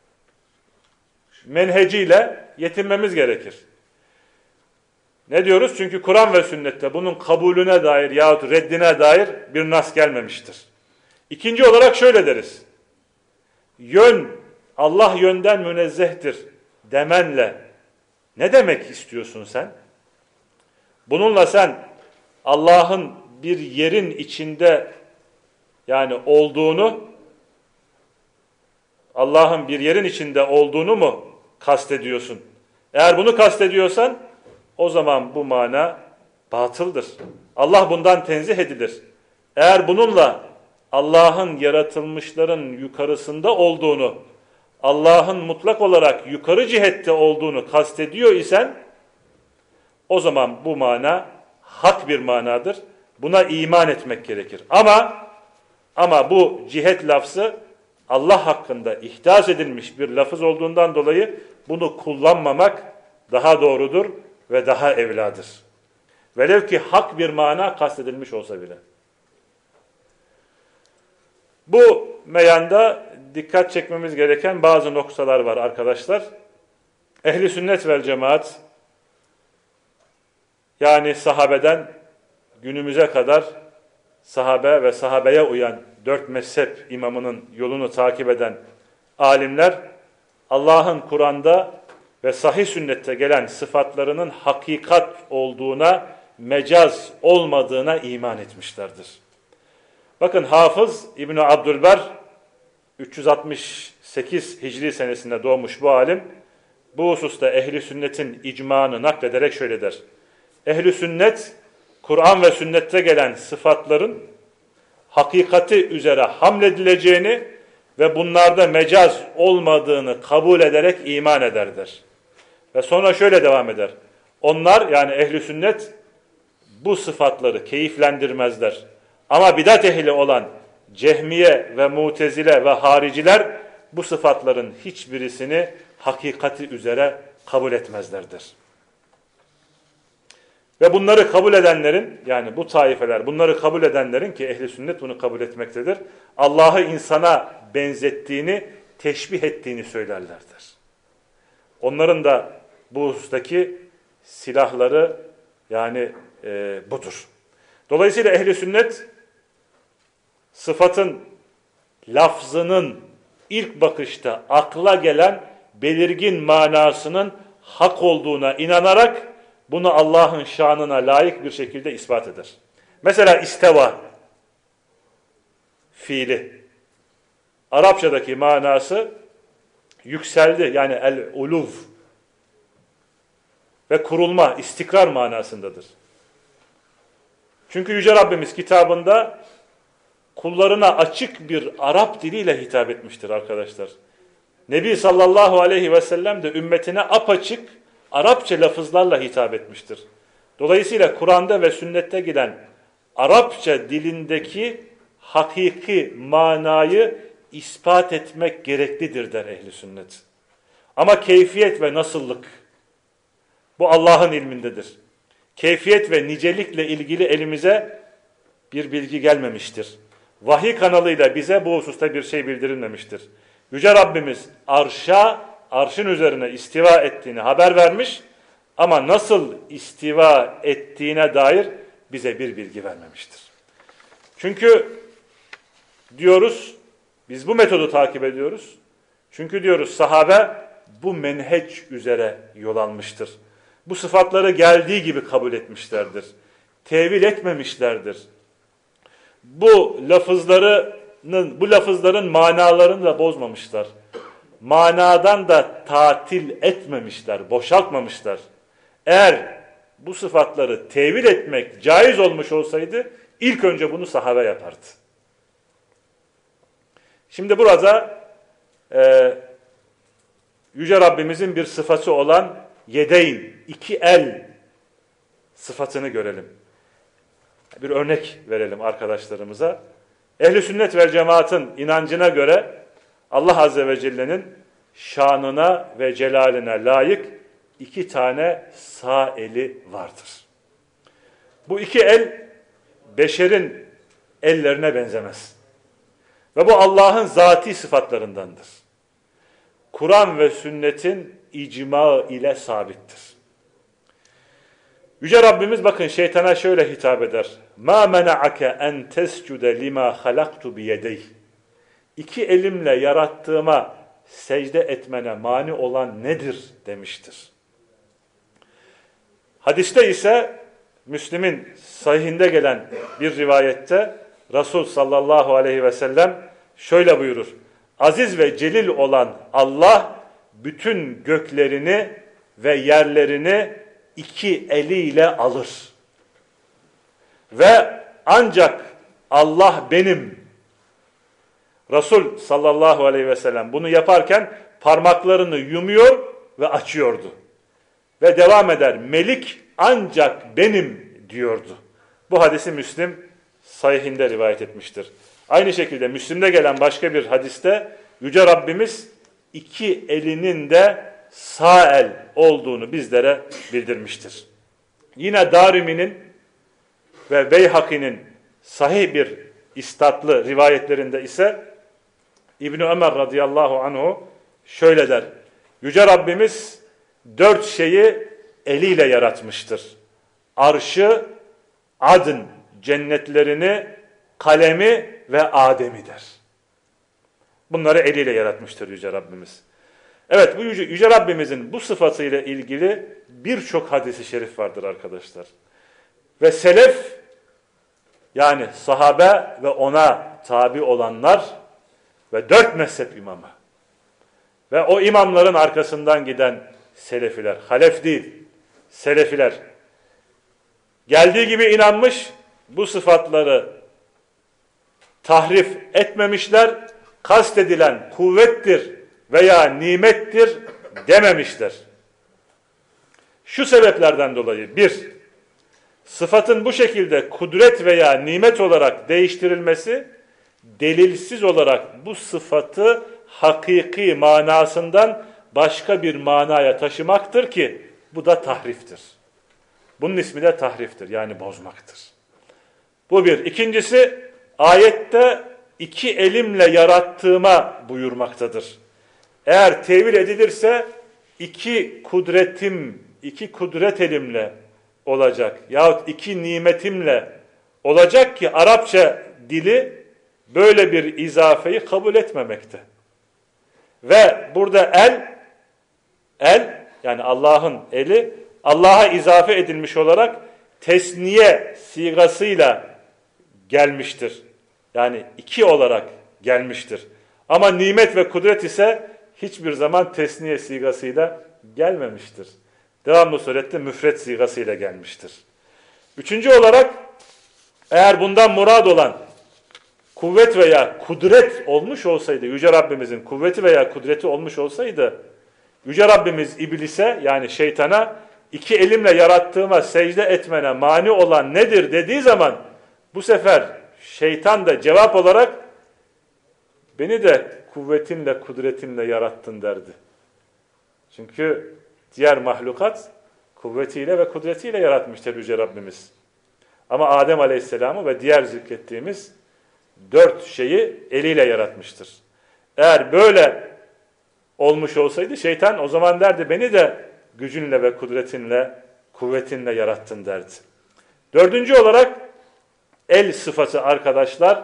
menheciyle yetinmemiz gerekir. Ne diyoruz? Çünkü Kur'an ve sünnette bunun kabulüne dair yahut reddine dair bir nas gelmemiştir. İkinci olarak şöyle deriz. Yön, Allah yönden münezzehtir demenle ne demek istiyorsun sen? Bununla sen Allah'ın bir yerin içinde yani Allah'ın bir yerin içinde olduğunu mu kastediyorsun? Eğer bunu kastediyorsan o zaman bu mana batıldır. Allah bundan tenzih edilir. Eğer bununla Allah'ın yaratılmışların yukarısında olduğunu, Allah'ın mutlak olarak yukarı cihette olduğunu kastediyor isen o zaman bu mana hak bir manadır. Buna iman etmek gerekir. Ama bu cihet lafzı Allah hakkında ihdas edilmiş bir lafız olduğundan dolayı bunu kullanmamak daha doğrudur ve daha evladır. Velev ki hak bir mana kastedilmiş olsa bile. Bu meyanda dikkat çekmemiz gereken bazı noktalar var arkadaşlar. Ehli sünnet vel cemaat yani sahabeden günümüze kadar sahabe ve sahabeye uyan 4 mezhep imamının yolunu takip eden alimler Allah'ın Kur'an'da ve sahih sünnette gelen sıfatlarının hakikat olduğuna, mecaz olmadığına iman etmişlerdir. Bakın Hafız İbn-i Abdülber 368 Hicri senesinde doğmuş bu alim bu hususta ehli sünnetin icmağını naklederek şöyle der. Ehli sünnet Kur'an ve sünnette gelen sıfatların hakikati üzere hamledileceğini ve bunlarda mecaz olmadığını kabul ederek iman ederler. Ve sonra şöyle devam eder. Onlar yani ehli sünnet bu sıfatları keyiflendirmezler. Ama bidat ehli olan Cehmiye ve Mutezile ve hariciler bu sıfatların hiçbirisini hakikati üzere kabul etmezlerdir. Ve bunları kabul edenlerin yani bu taifeler bunları kabul edenlerin ki ehli sünnet bunu kabul etmektedir. Allah'ı insana benzettiğini, teşbih ettiğini söylerlerdir. Onların da bu husustaki silahları yani budur. Dolayısıyla ehli sünnet sıfatın lafzının ilk bakışta akla gelen belirgin manasının hak olduğuna inanarak bunu Allah'ın şanına layık bir şekilde ispat eder. Mesela isteva fiili. Arapçadaki manası yükseldi yani el-uluv ve kurulma, istikrar manasındadır. Çünkü Yüce Rabbimiz kitabında kullarına açık bir Arap diliyle hitap etmiştir arkadaşlar. Nebi sallallahu aleyhi ve sellem de ümmetine apaçık Arapça lafızlarla hitap etmiştir. Dolayısıyla Kur'an'da ve sünnette giden Arapça dilindeki hakiki manayı ispat etmek gereklidir der ehli sünnet. Ama keyfiyet ve nasıllık bu Allah'ın ilmindedir. Keyfiyet ve nicelikle ilgili elimize bir bilgi gelmemiştir. Vahiy kanalıyla bize bu hususta bir şey bildirilmemiştir. Yüce Rabbimiz arşın üzerine istiva ettiğini haber vermiş ama nasıl istiva ettiğine dair bize bir bilgi vermemiştir. Çünkü diyoruz, biz bu metodu takip ediyoruz. Çünkü diyoruz sahabe bu menheç üzere yol almıştır. Bu sıfatları geldiği gibi kabul etmişlerdir. Tevil etmemişlerdir. Bu lafızların manalarını da bozmamışlar. Manadan da tatil etmemişler, boşaltmamışlar. Eğer bu sıfatları tevil etmek caiz olmuş olsaydı ilk önce bunu sahabe yapardı. Şimdi burada Yüce Rabbimizin bir sıfatı olan yedeyn, iki el sıfatını görelim. Bir örnek verelim arkadaşlarımıza. Ehl-i sünnet vel cemaatın inancına göre Allah Azze ve Celle'nin şanına ve celaline layık iki tane sağ eli vardır. Bu iki el beşerin ellerine benzemez. Ve bu Allah'ın zati sıfatlarındandır. Kur'an ve sünnetin icma ile sabittir. Yüce Rabbimiz bakın şeytana şöyle hitap eder. مَا مَنَعَكَ اَنْ تَسْجُدَ لِمَا خَلَقْتُ بِيَدَيْهِ İki elimle yarattığıma secde etmene mani olan nedir demiştir. Hadiste ise Müslim'in sahihinde gelen bir rivayette Resul sallallahu aleyhi ve sellem şöyle buyurur. Aziz ve celil olan Allah bütün göklerini ve yerlerini iki eliyle alır. Ve ancak Allah benim. Resul sallallahu aleyhi ve sellem bunu yaparken parmaklarını yumuyor ve açıyordu. Ve devam eder. Melik ancak benim diyordu. Bu hadisi Müslim sahihinde rivayet etmiştir. Aynı şekilde Müslim'de gelen başka bir hadiste Yüce Rabbimiz iki elinin de sağ el olduğunu bizlere bildirmiştir. Yine Darimi'nin ve Beyhaki'nin sahih bir istatlı rivayetlerinde ise İbn-i Ömer radıyallahu anhu şöyle der. Yüce Rabbimiz dört şeyi eliyle yaratmıştır. Arşı, adn, cennetlerini, kalemi ve Adem'i der. Bunları eliyle yaratmıştır Yüce Rabbimiz. Evet, bu Yüce Rabbimizin bu sıfatıyla ilgili birçok hadis-i şerif vardır arkadaşlar. Ve selef, yani sahabe ve ona tabi olanlar ve dört mezhep imamı ve o imamların arkasından giden selefiler, halef değil, selefiler, geldiği gibi inanmış, bu sıfatları tahrif etmemişler, kastedilen kuvvettir veya nimettir dememişler. Şu sebeplerden dolayı: bir, sıfatın bu şekilde kudret veya nimet olarak değiştirilmesi, delilsiz olarak bu sıfatı hakiki manasından başka bir manaya taşımaktır ki bu da tahriftir. Bunun ismi de tahriftir, yani bozmaktır. Bu bir. İkincisi, ayette iki elimle yarattığıma buyurmaktadır. Eğer tevil edilirse iki kudret elimle olacak yahut iki nimetimle olacak ki Arapça dili böyle bir izafeyi kabul etmemekte. Ve burada el yani Allah'ın eli Allah'a izafe edilmiş olarak tesniye sigasıyla gelmiştir. Yani iki olarak gelmiştir. Ama nimet ve kudret ise hiçbir zaman tesniye sigasıyla gelmemiştir. Devamlı surette müfret sigasıyla gelmiştir. Üçüncü olarak, eğer bundan murad olan kuvvet veya kudret olmuş olsaydı, Yüce Rabbimizin kuvveti veya kudreti olmuş olsaydı, Yüce Rabbimiz iblise, yani şeytana, iki elimle yarattığıma secde etmene mani olan nedir dediği zaman, bu sefer şeytan da cevap olarak beni de kuvvetinle, kudretinle yarattın derdi. Çünkü diğer mahlukat kuvvetiyle ve kudretiyle yaratmıştır Yüce Rabbimiz. Ama Adem Aleyhisselam'ı ve diğer zikrettiğimiz dört şeyi eliyle yaratmıştır. Eğer böyle olmuş olsaydı şeytan o zaman derdi beni de gücünle ve kudretinle, kuvvetinle yarattın derdi. Dördüncü olarak el sıfatı arkadaşlar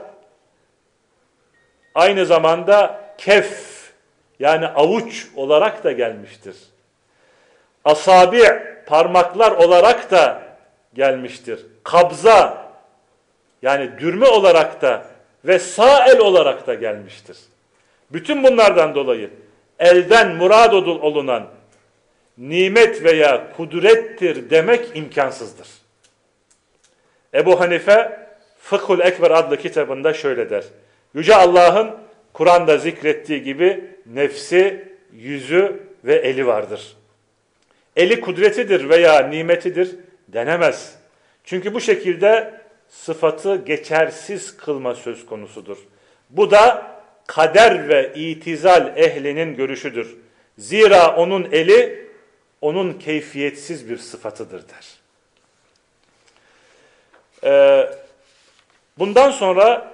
aynı zamanda kef, yani avuç olarak da gelmiştir. Asabi, parmaklar olarak da gelmiştir. Kabza, yani dürme olarak da ve sağ el olarak da gelmiştir. Bütün bunlardan dolayı elden murad olunan nimet veya kudrettir demek imkansızdır. Ebu Hanife Fıkhul Ekber adlı kitabında şöyle der. Yüce Allah'ın Kur'an'da zikrettiği gibi nefsi, yüzü ve eli vardır. Eli kudretidir veya nimetidir denemez. Çünkü bu şekilde sıfatı geçersiz kılma söz konusudur. Bu da kader ve itizal ehlinin görüşüdür. Zira onun eli, onun keyfiyetsiz bir sıfatıdır der. Bundan sonra,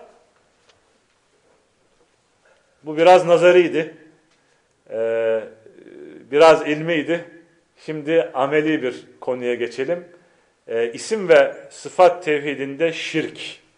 bu biraz nazariydi, biraz ilmiydi. Şimdi ameli bir konuya geçelim. İsim ve sıfat tevhidinde şirk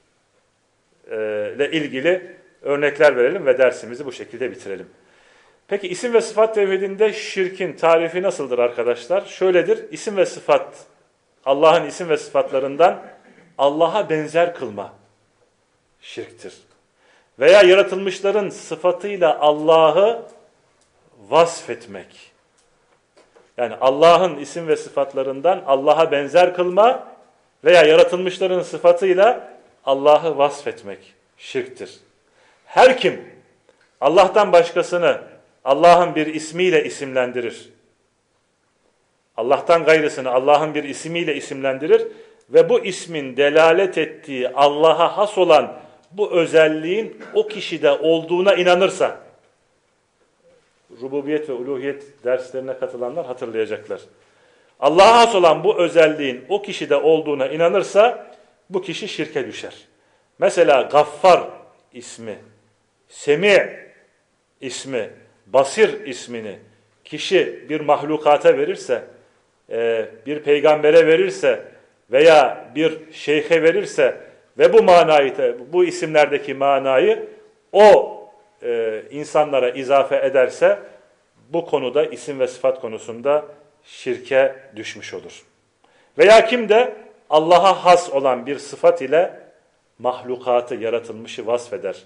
ile ilgili örnekler verelim ve dersimizi bu şekilde bitirelim. Peki isim ve sıfat tevhidinde şirkin tarifi nasıldır arkadaşlar? Şöyledir, isim ve sıfat, Allah'ın isim ve sıfatlarından Allah'a benzer kılma şirktir. Veya yaratılmışların sıfatıyla Allah'ı vasfetmek. Yani Allah'ın isim ve sıfatlarından Allah'a benzer kılma veya yaratılmışların sıfatıyla Allah'ı vasfetmek şirktir. Her kim Allah'tan başkasını Allah'ın bir ismiyle isimlendirir, Allah'tan gayrısını Allah'ın bir ismiyle isimlendirir ve bu ismin delalet ettiği Allah'a has olan bu özelliğin o kişide olduğuna inanırsa, rububiyet ve uluhiyet derslerine katılanlar hatırlayacaklar. Allah'a has olan bu özelliğin o kişide olduğuna inanırsa bu kişi şirke düşer. Mesela Gaffar ismi, Semi ismi, Basir ismini kişi bir mahlukata verirse, bir peygambere verirse veya bir şeyhe verirse ve bu manayı, bu isimlerdeki manayı o insanlara izafe ederse bu konuda, isim ve sıfat konusunda şirke düşmüş olur. Veya kim de Allah'a has olan bir sıfat ile mahlukatı, yaratılmışı vasfeder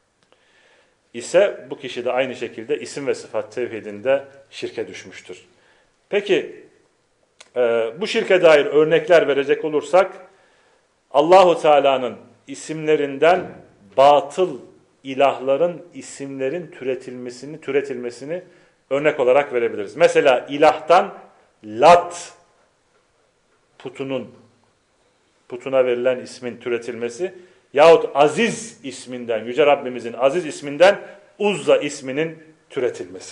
ise bu kişi de aynı şekilde isim ve sıfat tevhidinde şirke düşmüştür. Peki bu şirke dair örnekler verecek olursak Allahu Teala'nın isimlerinden batıl ilahların isimlerin türetilmesini örnek olarak verebiliriz. Mesela ilahtan Lat putuna verilen ismin türetilmesi yahut Aziz isminden, Yüce Rabbimizin Aziz isminden Uzza isminin türetilmesi.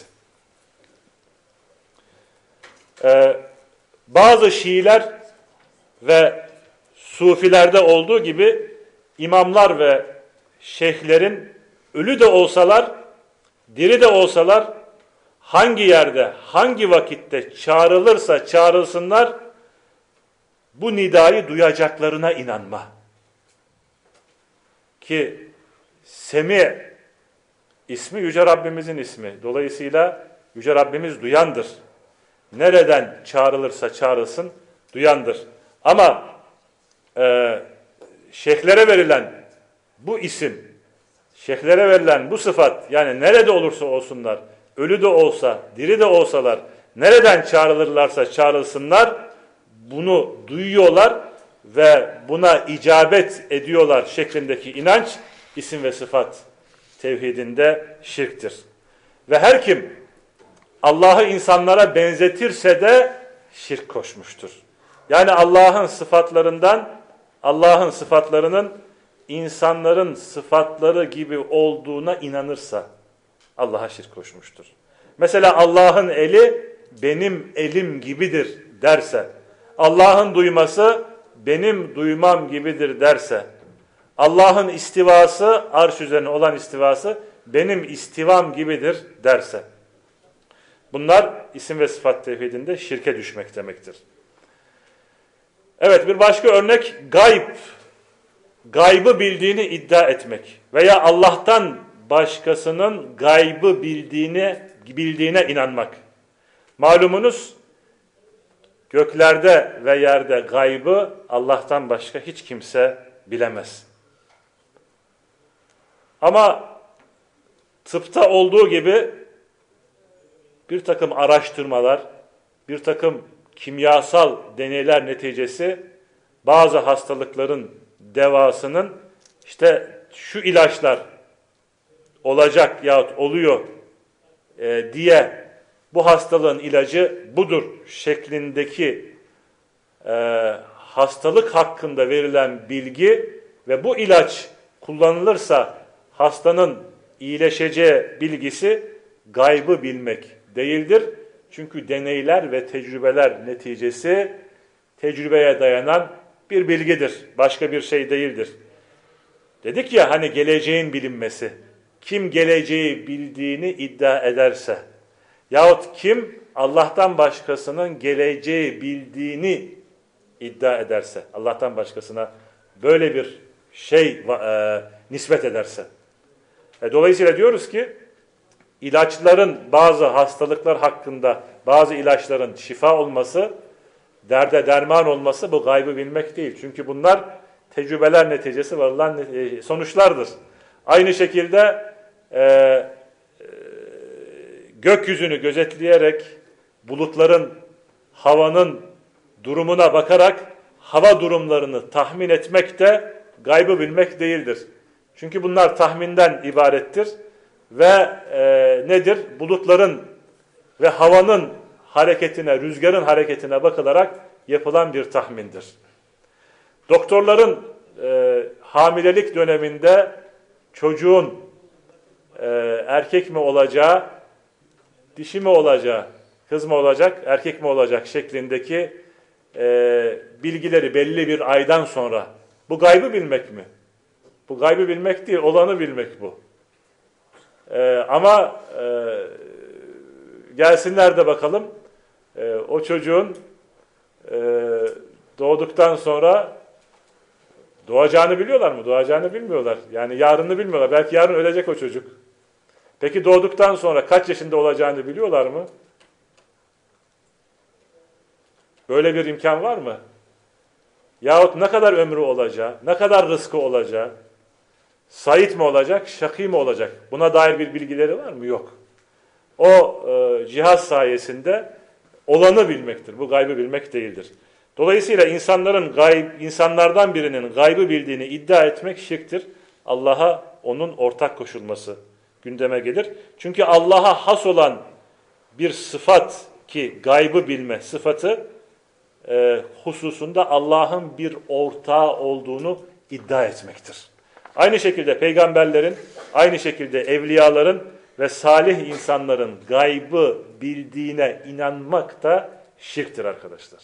Bazı Şiiler ve Sufilerde olduğu gibi imamlar ve şeyhlerin ölü de olsalar, diri de olsalar hangi yerde, hangi vakitte çağrılırsa çağrılsınlar bu nidayı duyacaklarına inanma. Ki Semi ismi Yüce Rabbimizin ismi. Dolayısıyla Yüce Rabbimiz duyandır. Nereden çağrılırsa çağrılsın duyandır. Ama şeyhlere verilen bu isim, şeyhlere verilen bu sıfat, yani nerede olursa olsunlar, ölü de olsa, diri de olsalar, nereden çağrılırlarsa çağrılsınlar, bunu duyuyorlar ve buna icabet ediyorlar şeklindeki inanç, isim ve sıfat tevhidinde şirktir. Ve her kim Allah'ı insanlara benzetirse de şirk koşmuştur. Yani Allah'ın sıfatlarının insanların sıfatları gibi olduğuna inanırsa Allah'a şirk koşmuştur. Mesela Allah'ın eli benim elim gibidir derse, Allah'ın duyması benim duymam gibidir derse, Allah'ın istivası, arş üzerine olan istivası benim istivam gibidir derse, bunlar isim ve sıfat tevhidinde şirke düşmek demektir. Evet, bir başka örnek gaybı bildiğini iddia etmek veya Allah'tan başkasının gaybı bildiğine inanmak. Malumunuz göklerde ve yerde gaybı Allah'tan başka hiç kimse bilemez. Ama tıpta olduğu gibi bir takım araştırmalar, bir takım kimyasal deneyler neticesi bazı hastalıkların devasının işte şu ilaçlar olacak yahut oluyor diye bu hastalığın ilacı budur şeklindeki hastalık hakkında verilen bilgi ve bu ilaç kullanılırsa hastanın iyileşeceği bilgisi gaybı bilmek değildir. Çünkü deneyler ve tecrübeler neticesi tecrübeye dayanan bir bilgidir. Başka bir şey değildir. Dedik ya hani geleceğin bilinmesi. Kim geleceği bildiğini iddia ederse yahut kim Allah'tan başkasının geleceği bildiğini iddia ederse, Allah'tan başkasına böyle bir şey nispet ederse. Dolayısıyla diyoruz ki ilaçların bazı hastalıklar hakkında bazı ilaçların şifa olması, derde derman olması bu gaybı bilmek değil. Çünkü bunlar tecrübeler neticesi varılan sonuçlardır. Aynı şekilde gökyüzünü gözetleyerek bulutların, havanın durumuna bakarak hava durumlarını tahmin etmek de gaybı bilmek değildir. Çünkü bunlar tahminden ibarettir ve nedir? Bulutların ve havanın hareketine, rüzgarın hareketine bakılarak yapılan bir tahmindir. Doktorların hamilelik döneminde çocuğun erkek mi olacağı, dişi mi olacağı, kız mı olacak, erkek mi olacak şeklindeki bilgileri belli bir aydan sonra, bu gaybı bilmek mi? Bu gaybı bilmek değil, olanı bilmek bu. Ama gelsinler de bakalım, o çocuğun doğduktan sonra doğacağını biliyorlar mı? Doğacağını bilmiyorlar. Yani yarını bilmiyorlar. Belki yarın ölecek o çocuk. Peki doğduktan sonra kaç yaşında olacağını biliyorlar mı? Böyle bir imkan var mı? Yahut ne kadar ömrü olacağı, ne kadar rızkı olacağı, sait mi olacak, şakî mi olacak? Buna dair bir bilgileri var mı? Yok. O cihaz sayesinde olanı bilmektir. Bu gaybı bilmek değildir. Dolayısıyla insanlardan birinin gaybı bildiğini iddia etmek şirktir. Allah'a onun ortak koşulması gündeme gelir. Çünkü Allah'a has olan bir sıfat ki gaybı bilme sıfatı hususunda Allah'ın bir ortağı olduğunu iddia etmektir. Aynı şekilde peygamberlerin, aynı şekilde evliyaların ve salih insanların gaybı bildiğine inanmak da şirktir arkadaşlar.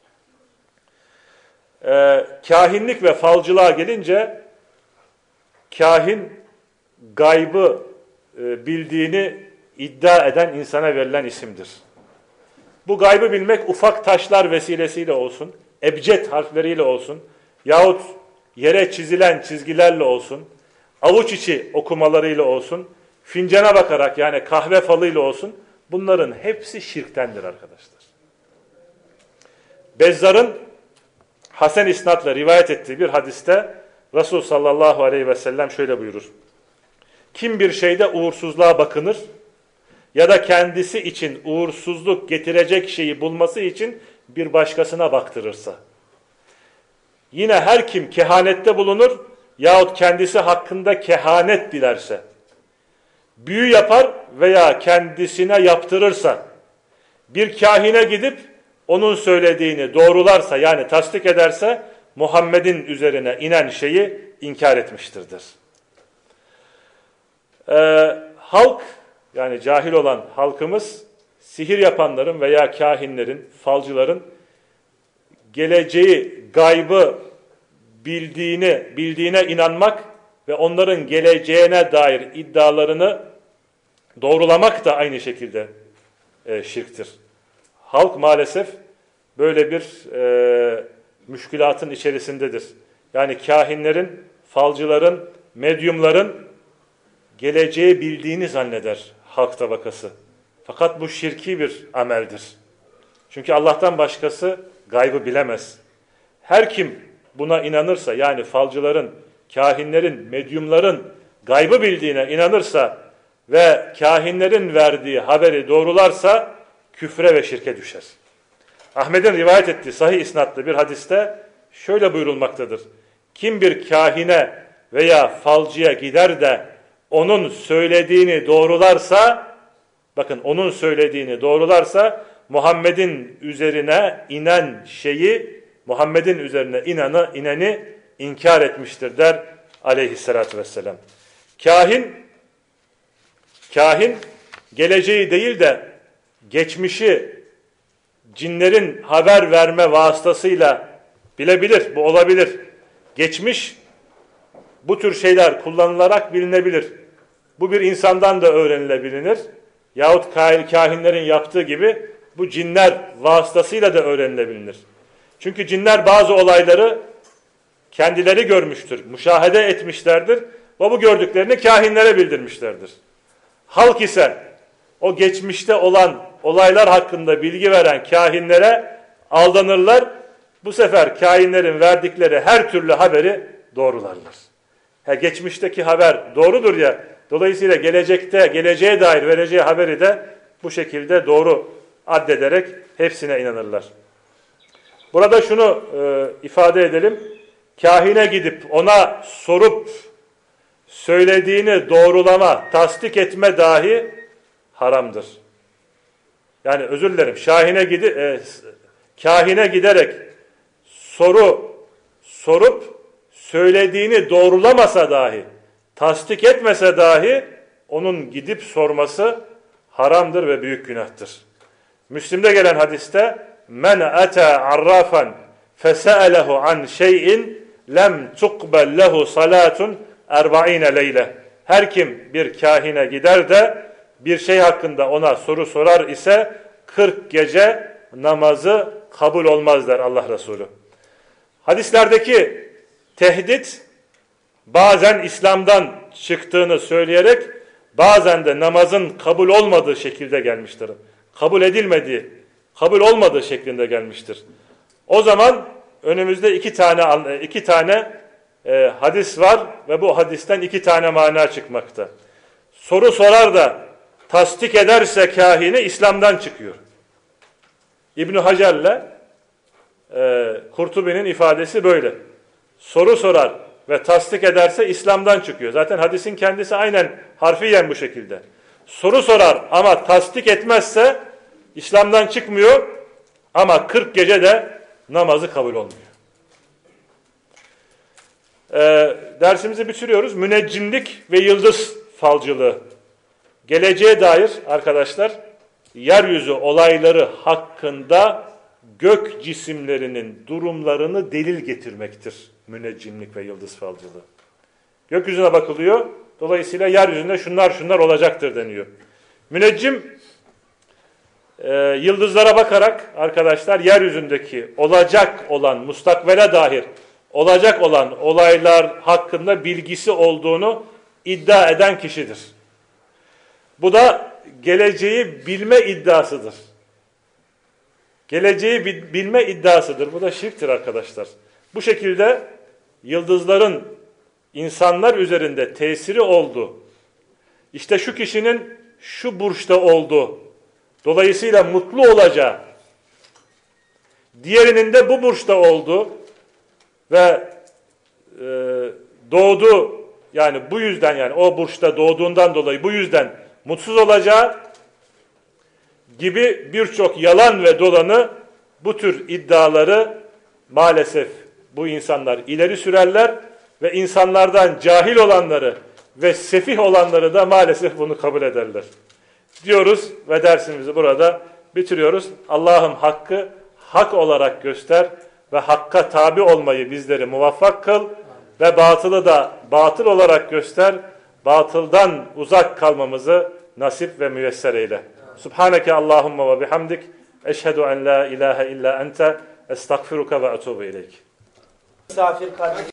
Kahinlik ve falcılığa gelince kahin gaybı bildiğini iddia eden insana verilen isimdir. Bu gaybı bilmek ufak taşlar vesilesiyle olsun, ebced harfleriyle olsun yahut yere çizilen çizgilerle olsun, avuç içi okumalarıyla olsun, fincana bakarak yani kahve falıyla olsun, bunların hepsi şirktendir arkadaşlar. Bezzar'ın Hasan isnatla rivayet ettiği bir hadiste Resul sallallahu aleyhi ve sellem şöyle buyurur. Kim bir şeyde uğursuzluğa bakınır ya da kendisi için uğursuzluk getirecek şeyi bulması için bir başkasına baktırırsa, yine her kim kehanette bulunur yahut kendisi hakkında kehanet dilerse, büyü yapar veya kendisine yaptırırsa, bir kahine gidip onun söylediğini doğrularsa yani tasdik ederse, Muhammed'in üzerine inen şeyi inkar etmiştirdir. Halk yani cahil olan halkımız sihir yapanların veya kahinlerin, falcıların geleceği, gaybı bildiğine inanmak ve onların geleceğine dair iddialarını doğrulamak da aynı şekilde şirktir. Halk maalesef böyle bir müşkülatın içerisindedir. Yani kahinlerin, falcıların, medyumların geleceği bildiğini zanneder halk tabakası. Fakat bu şirki bir ameldir. Çünkü Allah'tan başkası gaybı bilemez. Her kim buna inanırsa yani falcıların, kahinlerin, medyumların gaybı bildiğine inanırsa ve kahinlerin verdiği haberi doğrularsa küfre ve şirke düşer. Ahmet'in rivayet ettiği sahih isnatlı bir hadiste şöyle buyurulmaktadır. Kim bir kahine veya falcıya gider de onun söylediğini doğrularsa, bakın onun söylediğini doğrularsa, Muhammed'in üzerine inen şeyi, Muhammed'in üzerine ineni inkar etmiştir der aleyhissalatü vesselam. Kahin geleceği değil de geçmişi cinlerin haber verme vasıtasıyla bilebilir. Bu olabilir. Geçmiş bu tür şeyler kullanılarak bilinebilir. Bu bir insandan da öğrenilebilir. Yahut kahinlerin yaptığı gibi bu cinler vasıtasıyla da öğrenilebilir. Çünkü cinler bazı olayları kendileri görmüştür, müşahede etmişlerdir ve bu gördüklerini kahinlere bildirmişlerdir. Halk ise o geçmişte olan olaylar hakkında bilgi veren kahinlere aldanırlar. Bu sefer kahinlerin verdikleri her türlü haberi doğrularlar. Geçmişteki haber doğrudur ya, dolayısıyla geleceğe dair vereceği haberi de bu şekilde doğru addederek hepsine inanırlar. Burada şunu ifade edelim. Kahine gidip ona sorup söylediğini doğrulama, tasdik etme dahi haramdır. Yani özür dilerim. Kahine giderek sorup söylediğini doğrulamasa dahi, tasdik etmese dahi onun gidip sorması haramdır ve büyük günahtır. Müslim'de gelen hadiste men ata arrafan fesalehu an şey'in lem tuqbel lehu salatun 40 leyle. Her kim bir kahine gider de bir şey hakkında ona soru sorar ise 40 gece namazı kabul olmaz der Allah Resulü. Hadislerdeki tehdit bazen İslam'dan çıktığını söyleyerek bazen de namazın kabul olmadığı şekilde gelmiştir. Kabul olmadığı şeklinde gelmiştir. O zaman önümüzde iki tane hadis var ve bu hadisten 2 tane mana çıkmakta. Soru sorar da tasdik ederse kahini İslam'dan çıkıyor. İbn-i Hacer'le Kurtubi'nin ifadesi böyle. Soru sorar ve tasdik ederse İslam'dan çıkıyor. Zaten hadisin kendisi aynen harfiyen bu şekilde. Soru sorar ama tasdik etmezse İslam'dan çıkmıyor ama 40 gece de namazı kabul olmuyor. Dersimizi bitiriyoruz. Müneccimlik ve yıldız falcılığı. Geleceğe dair arkadaşlar yeryüzü olayları hakkında gök cisimlerinin durumlarını delil getirmektir müneccimlik ve yıldız falcılığı. Gökyüzüne bakılıyor. Dolayısıyla yeryüzünde şunlar olacaktır deniyor. Müneccim yıldızlara bakarak arkadaşlar yeryüzündeki olacak olan, mustakbele dair olacak olan olaylar hakkında bilgisi olduğunu iddia eden kişidir. Bu da geleceği bilme iddiasıdır. Geleceği bilme iddiasıdır. Bu da şirktir arkadaşlar. Bu şekilde yıldızların insanlar üzerinde tesiri oldu. İşte şu kişinin şu burçta oldu. Dolayısıyla mutlu olacağı. Diğerinin de bu burçta oldu ve doğdu. Yani bu yüzden, yani o burçta doğduğundan dolayı bu yüzden mutsuz olacağı gibi birçok yalan ve dolanı, bu tür iddiaları maalesef bu insanlar ileri sürerler ve insanlardan cahil olanları ve sefih olanları da maalesef bunu kabul ederler. Diyoruz ve dersimizi burada bitiriyoruz. Allah'ım hakkı hak olarak göster ve hakka tabi olmayı bizleri muvaffak kıl ve batılı da batıl olarak göster, batıldan uzak kalmamızı nasip ve müyesser eyle. Subhaneke Allahumma ve bihamdik, eşhedü en la ilahe illa ente, estağfiruka ve etubu ileyk. Misafir kardeşim.